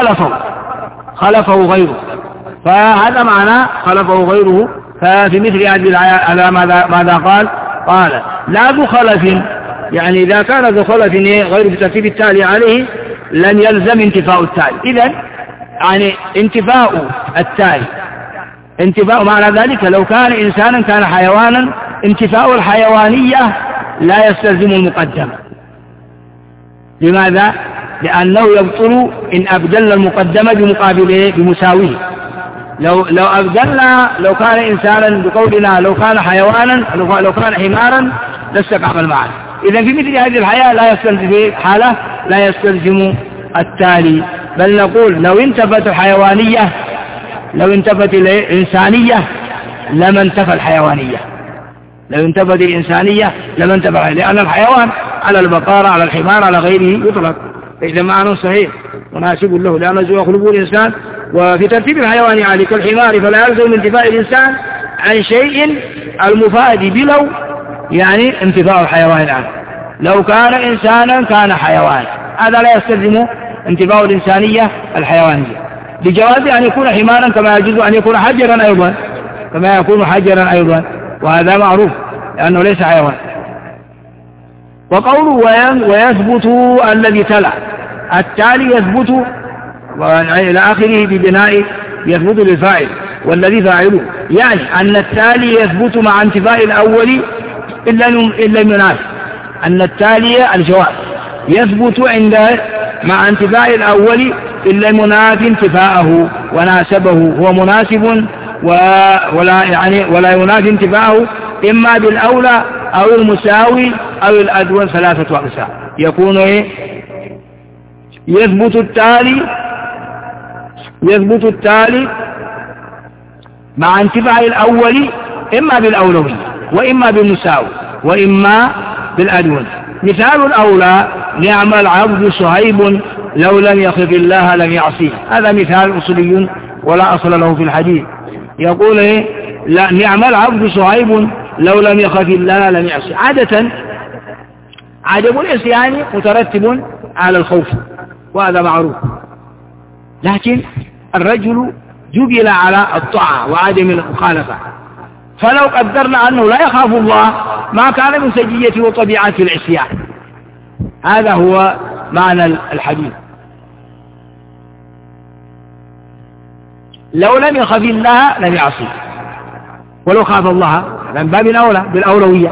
خلفه غيره، فهذا معنى خلفه غيره. ففي مثل هذه الآية على ماذا قال لا ذو خلف، يعني إذا كان ذو خلف غير بترتيب التالي عليه لن يلزم انتفاء التالي. إذن يعني انتفاء التالي انتفاء معنى ذلك لو كان إنسانا كان حيوانا، انتفاء الحيوانية لا يستلزم المقدم. لماذا؟ لأنه يبطل إن أبدلنا المقدمة بمقابله بمساويه. لو أبدلنا لو كان إنسانا بقولنا لو كان حيوانا لو كان حمارا لاستقام المعنى. إذا في مثل هذه الحياة لا يستلزم في حالة لا يستلزم التالي، بل نقول لو انتفت الحيوانية لو انتفت الإنسانية لما انتفى الحيوانية، لو انتفت الإنسانية لما انتفى، لأن الحيوان على البقرة على الحمار على غيره يطلق. إذا معنى صحيح مناسب له، لأنه يخلق الإنسان. وفي ترتيب الحيوان على كالحمار فلا يلزم انتفاء الإنسان عن شيء المفاد بلو، يعني انتفاء الحيوان عنه. لو كان إنسانا كان حيوان، هذا لا يستلزم انتفاء الإنسانية الحيوانية، بجواز أن يكون حمارا كما يجوز أن يكون حجرا أيضا، كما يكون حجرا أيضا، وهذا معروف لأنه ليس حيوان. وقوله ويثبت الذي تلا، التالي يثبت إلى آخره ببناء يثبت للفاعل والذي فاعله، يعني أن التالي يثبت مع انتفاء الأول إلا المناسب، أن التالي الجواب يثبت مع انتفاء الأول إلا المناسب انتفاءه وناسبه، هو مناسب ولا ينافي انتفاءه إما بالأولى أو المساوي أو الأدون، ثلاثة أقسام. يكون يثبت التالي مع انتفاء الأول إما بالأولوية وإما بالمساوي وإما بالأدون. مثال الأولى نعم العبد صهيب لو لم يخف الله لم يعصيه. هذا مثال أصولي ولا أصل له في الحديث. يقول لا نعم العبد صهيب لو لم يخف الله لم يعصيه. عادة عدم العصيان مترتب على الخوف وهذا معروف، لكن الرجل جبل على الطاعة وعدم المخالفة، فلو قدرنا أنه لا يخاف الله ما كان من سجية وطبيعة العصيان. هذا هو معنى الحديث. لو لم يخف الله لم يعصيه، ولو خاف الله من باب الأولى بالأولوية.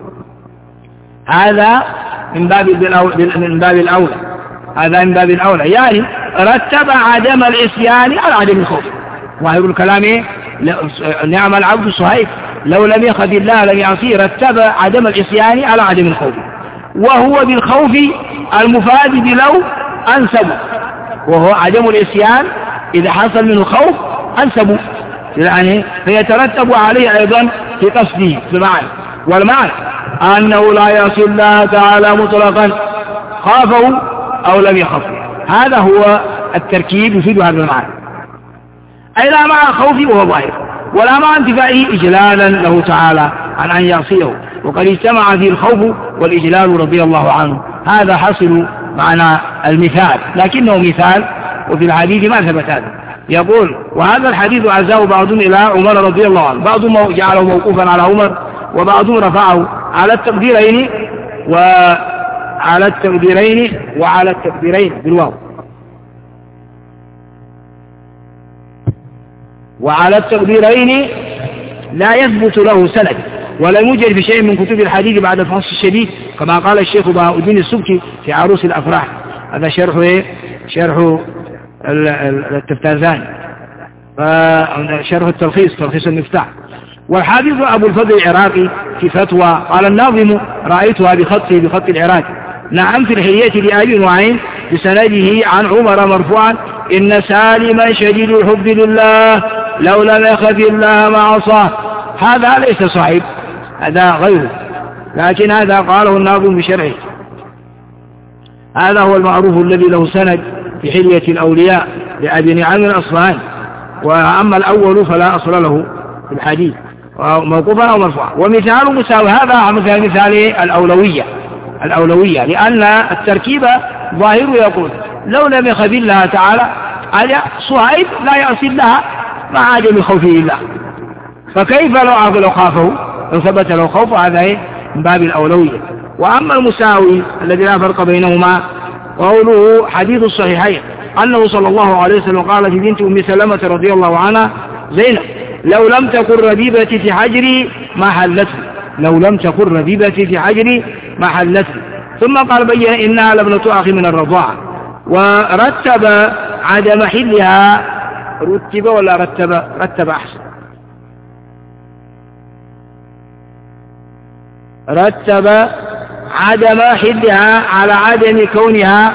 هذا من باب الأولى، هذا من باب الأولى، يعني رتب عدم العصيان على عدم الخوف. ظاهر الكلام نعم العبد صهيب لو لم يخف الله لم يعصيه، رتب عدم العصيان على عدم الخوف، وهو بالخوف المفاد بلو أنسب، وهو عدم العصيان إذا حصل منه خوف أنسب، يعني فيترتب عليه أيضا في قصده بمعنى، والمعنى أنه لا يعصي الله تعالى مطلقا خافه أو لم يخفه. هذا هو التركيب يفيد هذا المعنى، أي لا مع خوفه وهو ظاهر، ولا مع انتفائه إجلالا له تعالى عن أن يعصيه، وقد اجتمع فيه الخوف والإجلال رضي الله عنه. هذا حصل معنى المثال، لكنه مثال وفي الحديث ما ثبت هذا. يقول وهذا الحديث عزاه بعضهم إلى عمر رضي الله عنه، بعضهم جعله موقوفا على عمر وبعضهم رفعه على التقديرين وعلى التقديرين بالواو، وعلى التقديرين لا يثبت له سند ولا يوجد في شيء من كتب الحديث بعد الفحص الشديد، كما قال الشيخ بهاء الدين السبكي في عروس الأفراح. هذا شرح التفتازان، شرح تلخيص المفتاح. والحافظ أبو الفضل العراقي في فتوى قال الناظم رأيتها بخط العراقي نعم في الحلية لآل نعيم بسنده عن عمر مرفوعا إن سالما شديد الحب لله لو لم يخف الله ما عصاه. هذا ليس صحيح، هذا غيره، لكن هذا قاله الناظم بشرعه. هذا هو المعروف الذي له سند في حلية الأولياء لأبي نعم الأصفهاني، وأما الأول فلا أصل له في الحديث موقوفا أو مرفوعا. ومثال مساوي هذا مثال الأولوية، لأن التركيب ظاهر يقول لو لم يخف الله تعالى على صهيب لا يعصي الله مع عدم خوفه الله، فكيف لو خافه لو ثبت له خوف؟ هذا من باب الأولوية. وأما المساوي الذي لا فرق بينهما قوله حديث الصحيحين أنه صلى الله عليه وسلم قال في بنت أم سلمة رضي الله عنها زينب لو لم تكن ربيبتي في حجري ما حلته، لو لم تكن ربيبتي في حجري ما حلته. ثم قال بين إنها لابنة أخي من الرضاعة. ورتب عدم حلها، رتب ولا رتب أحسن، رتب عدم حلها على عدم كونها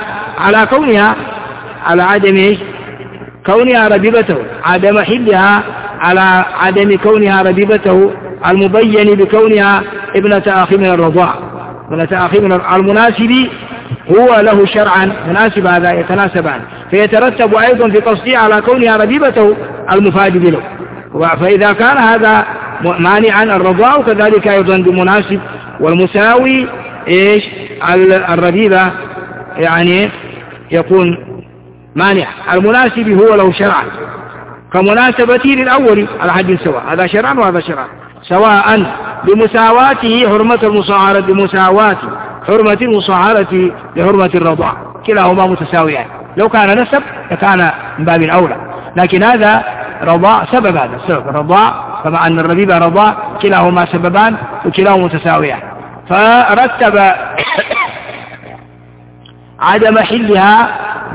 على عدم كونها ربيبته، عدم حلها على عدم كونها ربيبته المبين بكونها ابنة أخي من الرضاعة، ابنة أخي من المناسب هو له شرعا مناسب، هذا يتناسبان، فيترتب أيضا في قصده على كونها ربيبته المفاد له. فإذا كان هذا مانعا الرضاع كذلك أيضا بمناسب. والمساوي الربيبة يعني يكون مانع، المناسب هو له شرعا كمناسبته للأول على حد سواء، هذا شرعا وهذا شرعا سواء بمساواته حرمة المصاهرة، بمساواة حرمة المصاهرة لحرمة الرضاع، كلاهما متساويان. لو كان نسب لكان من باب الأولى، لكن هذا رضاع سبب، هذا السبب الرضاع، كما أن الربيبة رضاع كلاهما سببان وكلاهما متساويان. فرتب عدم حلها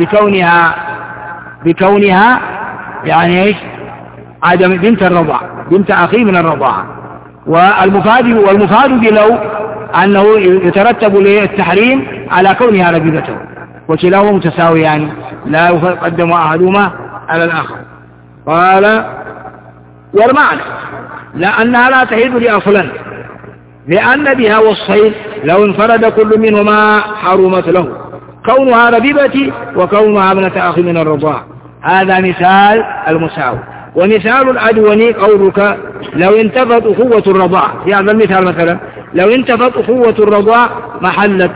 بكونها يعني ايش؟ عدم بنت الرضاع، بنت أخي من الرضاعة. والمفاد بلو أنه يترتب للتحريم على كونها ربيبته، وكلاهما متساويان لا يقدم أحدهما على الآخر. قال والمعنى لأنها لا تحيد لي أصلا، لأن بها والصيد لو انفرد كل منهما حرمت له، كونها ربيبة وكونها ابنة أخ من الرضاع. هذا مثال المساوي. ومثال الأدون قولك لو انتفت أخوة الرضاع، في هذا المثال مثلا لو انتفت أخوة الرضاع محلت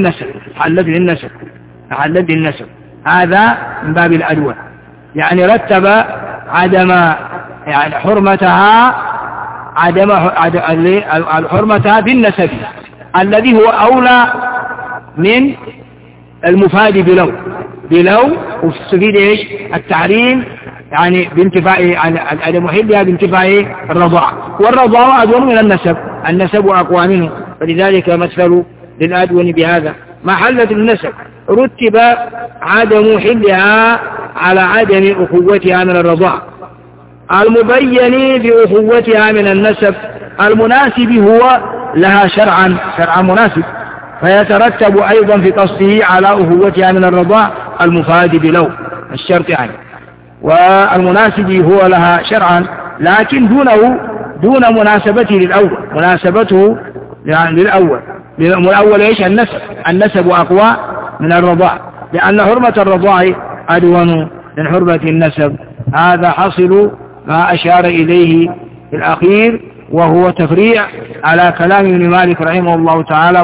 بالنسب، هذا من باب الأدوى، يعني رتب عدم يعني حرمتها بالنسب الذي هو أولى من المفاد بلو وتستفيد ايش التحريم يعني بانتفاء يعني عدم محلها بانتفاء الرضاع، والرضاع أدون من النسب أقوى منه، فلذلك مثل للأدون بهذا محلة النسب رتب عدم حلها على عدم أخوتها من الرضاع المبين بأخوتها من النسب المناسب هو لها شرعا مناسب، فيترتب أيضا في قصده على أخوتها من الرضاع المفاد بلو الشرط يعني، والمناسب هو لها شرعا لكن دون مناسبته للأول إيش النسب أقوى من الرضاع، لأن حرمة الرضاع أدون من حرمة النسب. هذا حصل ما أشار إليه في الأخير، وهو تفريع على كلام ابن مالك رحمه الله تعالى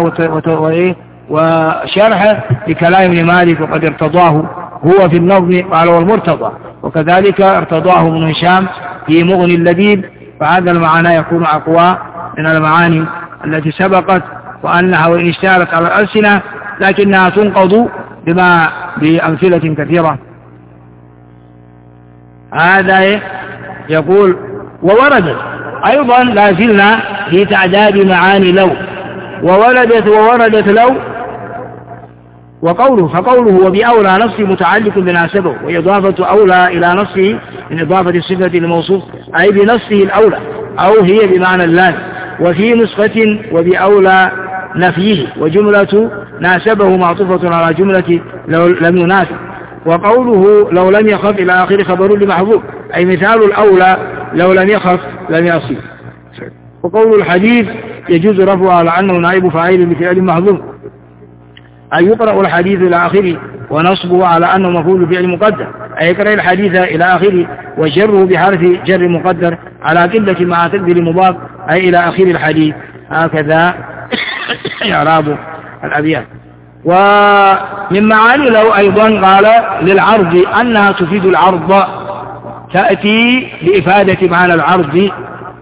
وشرح لكلام ابن مالك، وقد ارتضاه هو في النظم قال والمرتضى، وكذلك ارتضاه ابن هشام في مغني اللبيب، فهذا المعنى يكون أقوى من المعاني التي سبقت، وأنها وإن اشتهرت على الألسنة لكنها تنقض بأمثلة كثيرة. هذا يقول ووردت أيضا لا زلنا في تعداد معاني لو، ووردت لو، فقوله وبأولى نصه متعلق بناسبه، وإضافة أولى إلى نصه من إضافة الصفة للموصوف أي بنصه الأولى أو هي بمعنى اللازم، وفي نسخة وبأولى نفيه، وجملة ناسبه معطوفة على جملة لو لم يناسب، وقوله لو لم يخف إلى آخر خبر لمحذوف أي مثال الأولى لو لم يخف لم يصيب. وقول الحديث يجوز رفعه على أنه نائب فاعل بفعل محذوف أي يقرأ الحديث إلى آخره، ونصبه على أنه مفعول بفعل مقدر أي يقرأ الحديث إلى آخره، وجره بحرف جر مقدر على قلة مع تقدير مضاف أي إلى آخر الحديث. هكذا إعراب الأبيات. ومن معاني لو أيضا قال للعرض أنها تفيد العرض، تأتي بإفادة معنى العرض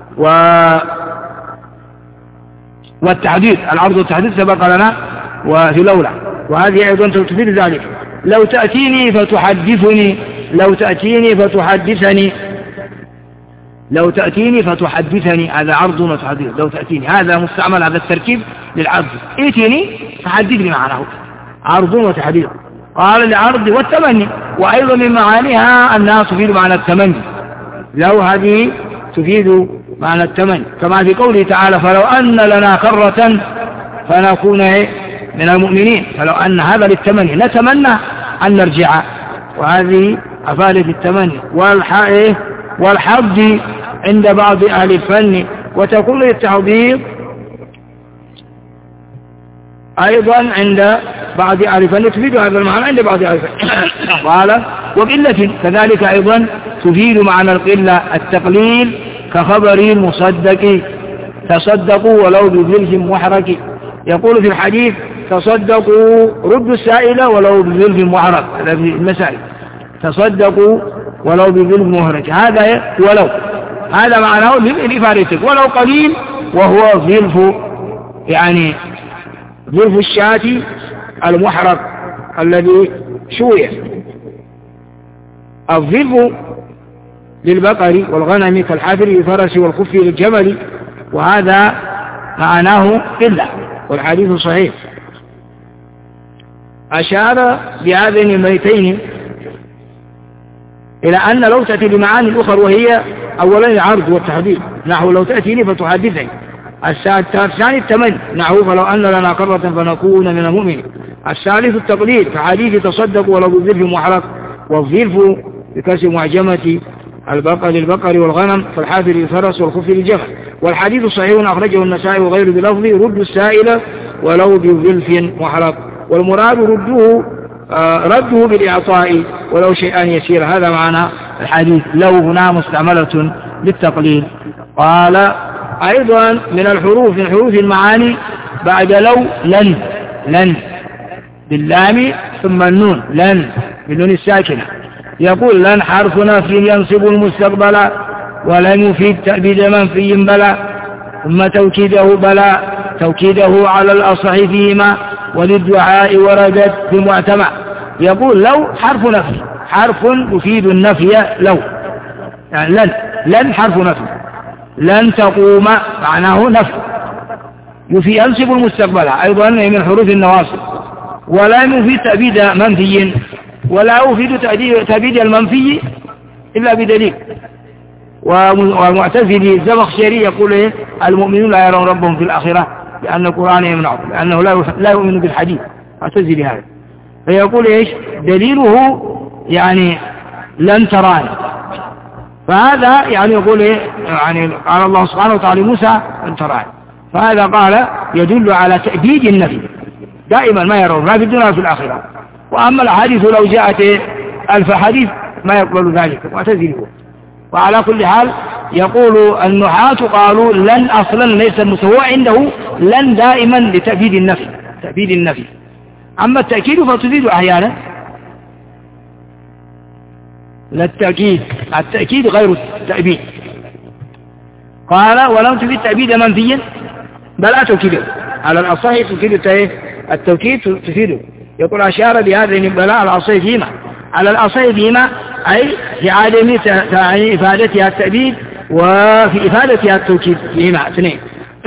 والتحديد. العرض والتحديد سبق لنا وفي الأولى، وهذه أيضا تفيد ذلك. لو تأتيني فتحدثني هذا عرض وتحديد. لو تأتيني هذا مستعمل هذا التركيب للعرض، ائتني فحدثني معناه عرض وتحديد. قال العرض والتمني، وأيضا من معانيها أنها تفيد معنى التمني. لو هذه تفيد معنى التمني، كما في قوله تعالى فلو أن لنا كرة فنكون من المؤمنين، فلو أن هذا للتمني نتمنى أن نرجع، وهذه أفادت التمني. والحظ عند بعض أهل الفن، وتكون للتحضير أيضا عند بعض أهل الفن تفيد هذا المعنى عند بعض أهل الفن. قال وقلة كذلك أيضا تفيد معنى القلة التقليل، كخبر المصدق تصدقوا ولو بذلف محرك. يقول في الحديث تصدقوا ردوا السائل ولو بذلف محرك، هذا في المسائل تصدقوا ولو بذلف محرك، هذا ولو هذا معناه لإفادتك، ولو قليل وهو ظلف يعني ظلف الشاة المحرق الذي شوي. الظلف للبقر والغنم كالحافر للفرس والخف للجمل، وهذا معناه قلة، والحديث صحيح. أشار بهذين البيتين إلى أن لو تأتي بمعاني الأخرى، وهي أولا العرض والتحديد نحو لو تأتيني فتحدثني. الثاني التمني نحو فلو أن لنا قرة فنكون من المؤمنين. الثالث التقليد كحديث تصدق ولو بالظلف محرق، والظلف بكسر معجمة البقر والغنم فالحافر للفرس والخف للجمل. والحديث صحيح أخرجه النسائي وغيره بلفظ رد السائل ولو بظلف محرق، والمراد رده رده بالإعطاء ولو شيئا يسير. هذا معنى الحديث لو هنا مستعملة للتقليل. قال أيضا من الحروف المعاني بعد لو لن باللام ثم النون، لن بالنون الساكنة. يقول لن حرف نفي ينصب المستقبل ولم يفيد تأبيد منفي بلا، ثم توكيده بلا توكيده على الأصح فيهما، وللدعاء وردت في معتمع. يقول لو حرف نفي، حرف يفيد النفي لو، يعني لن حرف نفي، لن تقوم معناه نفي ينصب المستقبل، أيضا من حروف النواصب. ولا يفيد تأبيد منفي، ولا يفيد تأبيد المنفي إلا بدليل. والمعتزلي الزمخشري يقول المؤمنون لا يرون ربهم في الآخرة لأن القرآن يمنعه، لأنه لا يؤمن بالحديث. معتزلي هذا فيقول دليله يعني لن تراني. فهذا يعني يقول يعني قال الله سبحانه وتعالى موسى لن تراني، فهذا قال يدل على تأبيد النبي دائما ما يرون ما في الدنيا في الآخرة. وأما الحديث لو جاءت 1000 حديث ما يقبل ذلك. معتزلي. وعلى كل حال يقول النحاة قالوا لن أصلا ليس المسوى عنده لن دائما لتأبيد النفي. أما التأكيد فتزيد أحيانا التأكيد غير التأبيد. قال ولم تفيد تأبيد منفيا بل توكيده على الأصح تفيد التوكيد تفيده. يقول أشار بهذه بلاء الأصح فيما على الأصح فيما أي في عدم إفادتها التأبيد وفي إفادتها التوكيد فيما اثنين.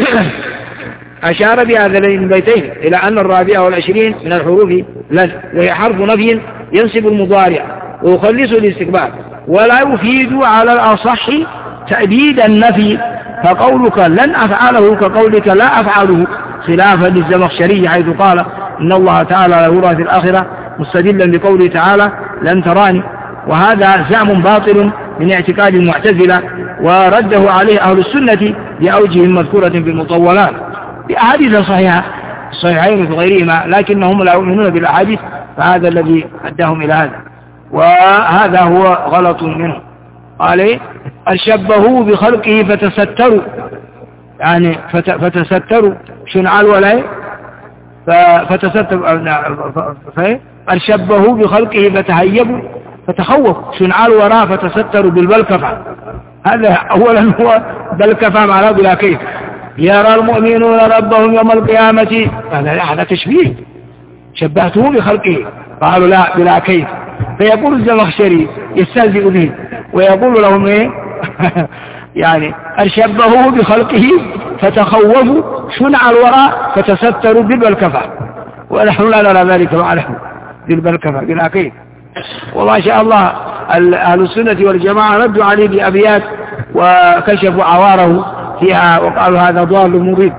أشار بهذين البيتين إلى أن 24 من الحروف لن، وهي حرف نفي ينصب المضارع ويخلص الاستقبال، ولا يفيد على الأصح تأبيد النفي، فقولك لن أفعله كقولك لا أفعله، خلافا للزمخشري حيث قال إن الله تعالى لا يرى في الآخرة، مستدلا بقوله تعالى لن تراني. وهذا زعم باطل من اعتقاد المعتزلة، ورده عليه أهل السنة بأوجه مذكورة في المطولات بأحاديث صحيحة الصحيحين في غيرهما، لكنهم لا يؤمنون بالأحاديث، فهذا الذي أداهم إلى هذا، وهذا هو غلط منه. قال الشبهوا بخلقه فتستروا، يعني فتستروا شنع الولاء فتستروا، الشبهوا بخلقه فتهيبوا فتخوفوا شنع الوراء فتستروا بالبلكفة. هذا أولا هو بلكفة معناه بلا كيف. يرى المؤمنون ربهم يوم القيامة، هذا تشبيه، شبهته بخلقه، قالوا لا بلا كيف. فيقول الزمخشري يستهزئ به ويقول لهم يعني أشبهوا بخلقه فتخوفوا شنع الوراء فتستروا بالبلكفة، ونحن لا نرى ذلك معلم بالبلكفة بلا كيف. وما شاء الله أهل السنة والجماعة ردوا عليه بأبيات وكشفوا عواره فيها وقالوا هذا ضال مبين.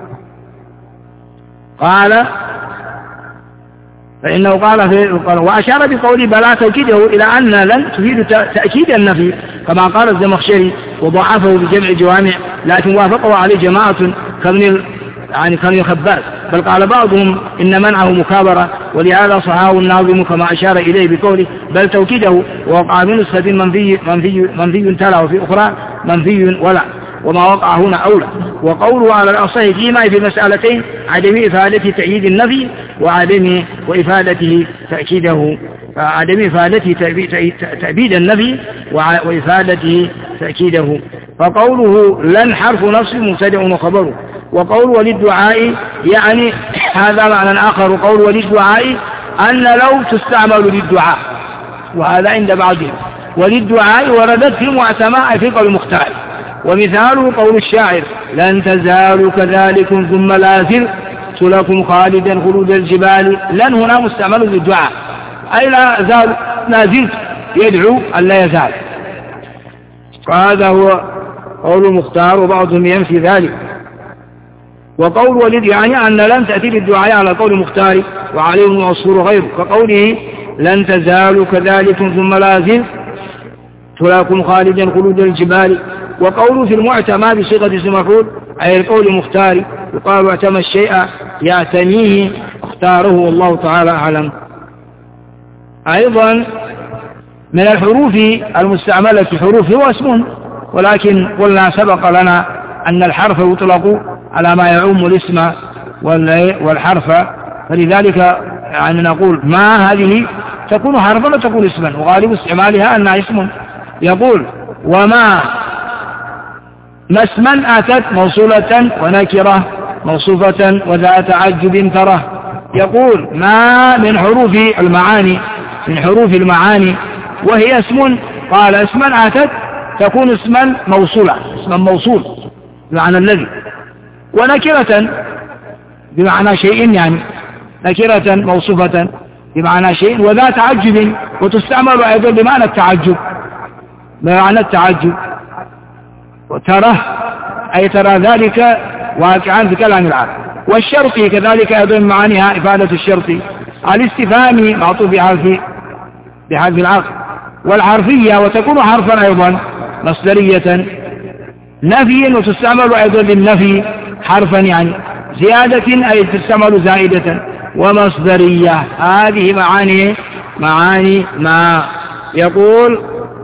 قال فإنه قال وأشار بقوله بلا توكيده إلى أن لن تفيد تأكيد النفي كما قال الزمخشري وضعفه بجمع جوامع، لكن وافقه عليه جماعة كابن الخباز، بل قال بعضهم إن منعه مكابرة، ولهذا صحاه الناظم كما أشار إليه بقوله بل توكيده، ووقع من نسخة منفي تلا وفي أخرى منفي ولا، وما وقع هنا أولى. وقوله على الأصح فيما في المسألتين عدم إفادة تأييد النفي وعدم وإفادته تأكيده، عدم إفادته تأبيد النفي وإفادته تأكيده. فقوله لن حرف نصب مبتدأ وخبره، وقول وللدعاء يعني هذا معنى آخر. قول وللدعاء أن لو تستعمل للدعاء، وهذا عند بعضهم، وللدعاء وردت في المعتماء في قول المختار. ومثاله قول الشاعر لن تزالوا كذلكم ثم لا زلت لكم خالدا خلود الجبال. لن هنا مستعمل للدعاء أي لا زلت يدعو أن لا يزال. فهذا هو قول المختار وبعضهم ينفي ذلك. وقول ولد يعني أن لن تأتي للدعاء على قول المختار وعليه المعصور غيره، كقوله لن تزالوا كذلكم ثم لا زلت لكم خالدا خلود الجبال. وقوله في المعتمى بصيغة اسم مفعول أي القول المختار، يقال اعتمى الشيء يعتنيه اختاره، والله تعالى أعلم. أيضا من الحروف المستعملة حروف هو اسم، ولكن قلنا سبق لنا أن الحرف يطلق على ما يعم الاسم والحرف، فلذلك يعني نقول ما هذه تكون حرفا وتكون اسما، وغالب استعمالها أنها اسم. يقول وما اسما أتت موصولة ونكرة موصوفة وذات تعجب تره. يقول ما من حروف المعاني وهي اسم، قال اسما أتت تكون اسما موصولة، اسما موصول بمعنى الذي، ونكرة بمعنى شيء، يعني نكرة موصوفة بمعنى شيء، وذات تعجب، وتستعمل أيضا بمعنى التعجب، وتره أي ترى ذلك واقعا في كلام العرب. والشرط كذلك أيضا معانيها إفادة الشرط، الاستفهام معطوف بحذف العقل، والحرفية وتكون حرفا أيضا مصدرية، نفي وتستعمل أيضا للنفي حرفا يعني زيادة أي تستعمل زائدة، ومصدرية. هذه معاني ما. يقول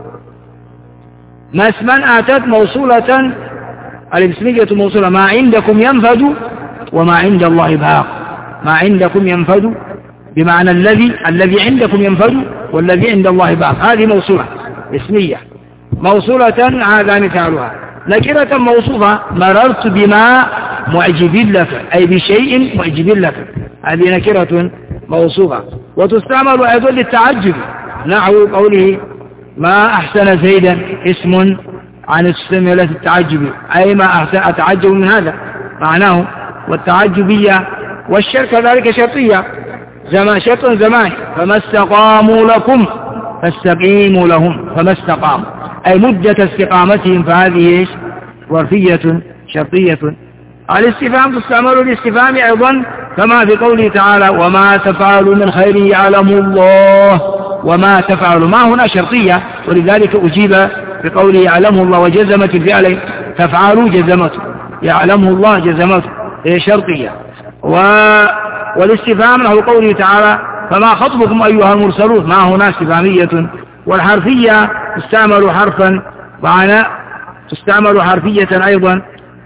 ما اسما آتت موصولة، الاسمية موصولة، ما عندكم ينفد وما عند الله باق. ما عندكم ينفد بمعنى الذي عندكم ينفد والذي عند الله باق، هذه موصولة اسمية موصولة، هذا مثالها. نكرة موصوفة مررت بما معجب لك، أي بشيء معجب لك، هذه نكرة موصوفة. وتستعمل أيضا للتعجب، نحو قوله ما أحسن زيدا، اسم عن استعمالة التعجب، أي ما أحسن أتعجب من هذا معناه. والتعجبية والشرك كذلك شرطية، شرط زمان، فما استقاموا لكم فاستقيموا لهم، فما استقاموا أي مدة استقامتهم، فهذه ظرفية شرطية. الاستفهام تستعمل للاستفهام أيضا، كما في قوله تعالى وما تفعلوا من خير يعلم الله. وما تفعلوا ما هنا شرطية، ولذلك أجيب بقوله يعلمه الله وجزمت الفعل، تفعلوا جزمته، يعلمه الله جزمته، هي شرطية. والاستفهام له قوله تعالى فما خطبكم أيها المرسلون، ما هنا استفهامية. والحرفية تستعمل حرفا معنى، تستعمل حرفية أيضا،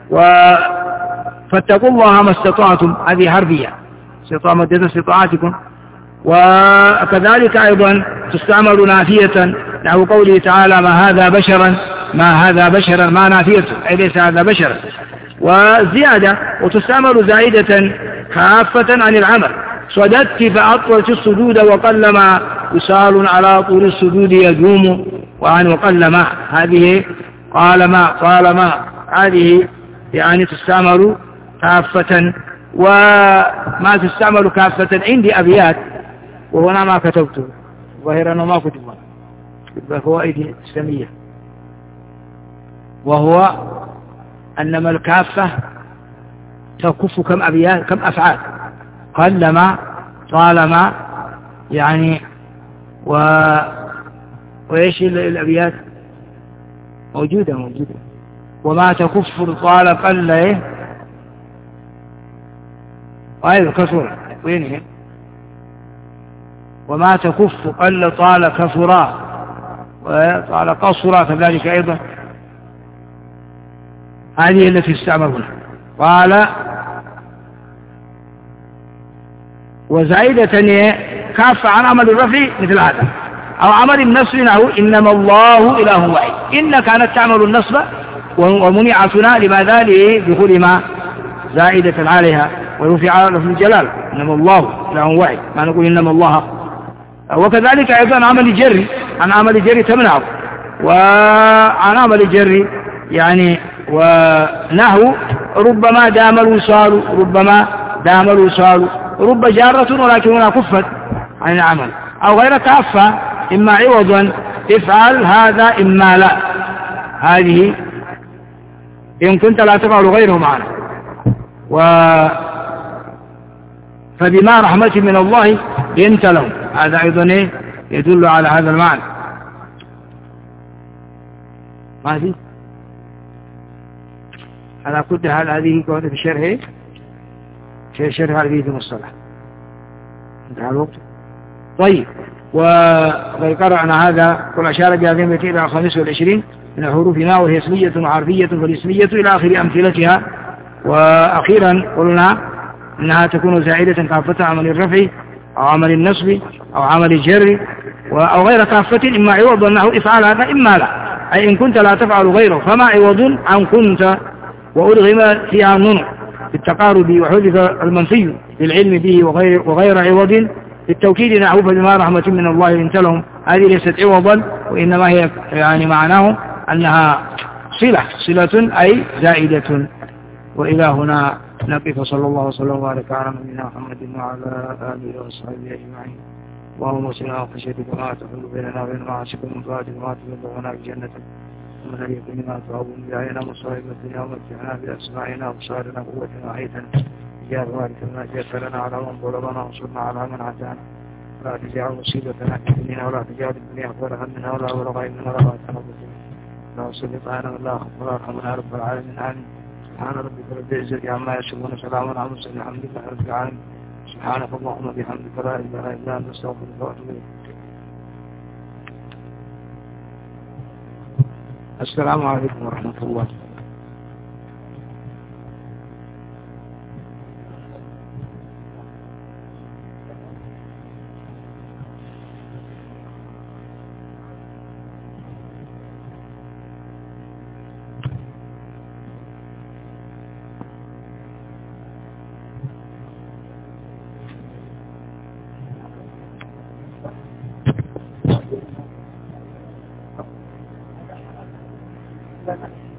فاتقوا الله ما استطعتم، هذه حرفية، مدة استطاعتكم. وكذلك أيضا تستعمل نافية، نحو قوله تعالى ما هذا بشرا، ما نافية أي ليس هذا بشرا. وزيادة وتستعمل زائدة خافة عن العمل، صددت فأطولت السجود وقلما وصال على طول السجود يدوم، وقلما هذه قال ما هذه يعني تستعمل كافة. وما تستعمل كافة عندي أبيات، وهنا ما كتبته ظاهرا وما كتبه بفوائد إسلامية، وهو أنما الكافة تكف كم أبيات كم أفعال، قلما طالما يعني وإيش الأبيات موجودة وما تكف طال قل وهذا كثر وينه، وما تكف قل طال كثرا وطال قصرا كذلك أيضا، هذه التي استعملونها. قال وزائدة كاف عن عمل الرفع مثل هذا، أو عمل النصب نحو إنما الله إله واحد، إن كانت تعمل النصب ومنعتنا لماذا لدخول ما زائدة عليها، ورفع في الجلال إنما الله إله واحد، ما نقول إنما الله. وكذلك أيضا عمل الجر، عن عمل الجر تمنع، وعن عمل الجر يعني ونحو ربما دام الوصال، رب جارة ولكنها كفت عن العمل، أو غير كافة، إما عوضا افعل هذا إما لا، هذه إن كنت لا تفعل غيره معنا. فبما رحمة من الله لنت لهم، هذا أيضا يدل على هذا المعنى. ما في على كل حال هذه قولة في شرح هذه المصطلح انتهى الوقت. طيب وقد قرأنا هذا والأشار بهذه التي إلى 25 من الحروف ما وهي اسمية وعربية فالاسمية إلى آخر أمثلتها. وأخيرا قلنا إنها تكون زائدة كافة عمل الرفع أو عمل النصب أو عمل الجر أو غير كافة، إما عوض أنه إفعال هذا إما لا، أي إن كنت لا تفعل غيره فما عوض عن كنت وألغم فيها النون بالتقارب وحذف المنفي للعلم به وغير عوض بالتوكيد نحو فبما رحمة من الله لنت لهم. هذه ليست عوضا وإنما هي يعني معناه أنها صلة أي زائدة. وإلى هنا نقف. صلى الله وسلم وبارك على نبينا محمد وعلى آله وصحبه أجمعين. اللهم صلنا وخشيتك وما تحول بيننا وبين معاصيك ومن طاعتك وما تبلغنا بجنتك ومن اليقين ما تهون بأعيننا مصائب الدنيا ومتعنا بأسماعنا وأبصارنا وقوتنا وحيتنا يا بارك ما جئت لنا على من ظلمنا وانصرنا على من عادانا ولا تجعل مصيبتنا في ديننا ولا تجعل الدنيا أكبر همنا ولا أبلغ علمنا ولا تنظر لا سلطانا ولا خطر ارحمنا رب العالمين. آمين. سبحان ربك رب العزة عما يصفون سلام على المرسلين الحمد لله رب العالمين. سبحانك اللهم وبحمدك لا إله إلا أنت أستغفرك وأتوب إليك. السلام عليكم ورحمة الله. Gracias.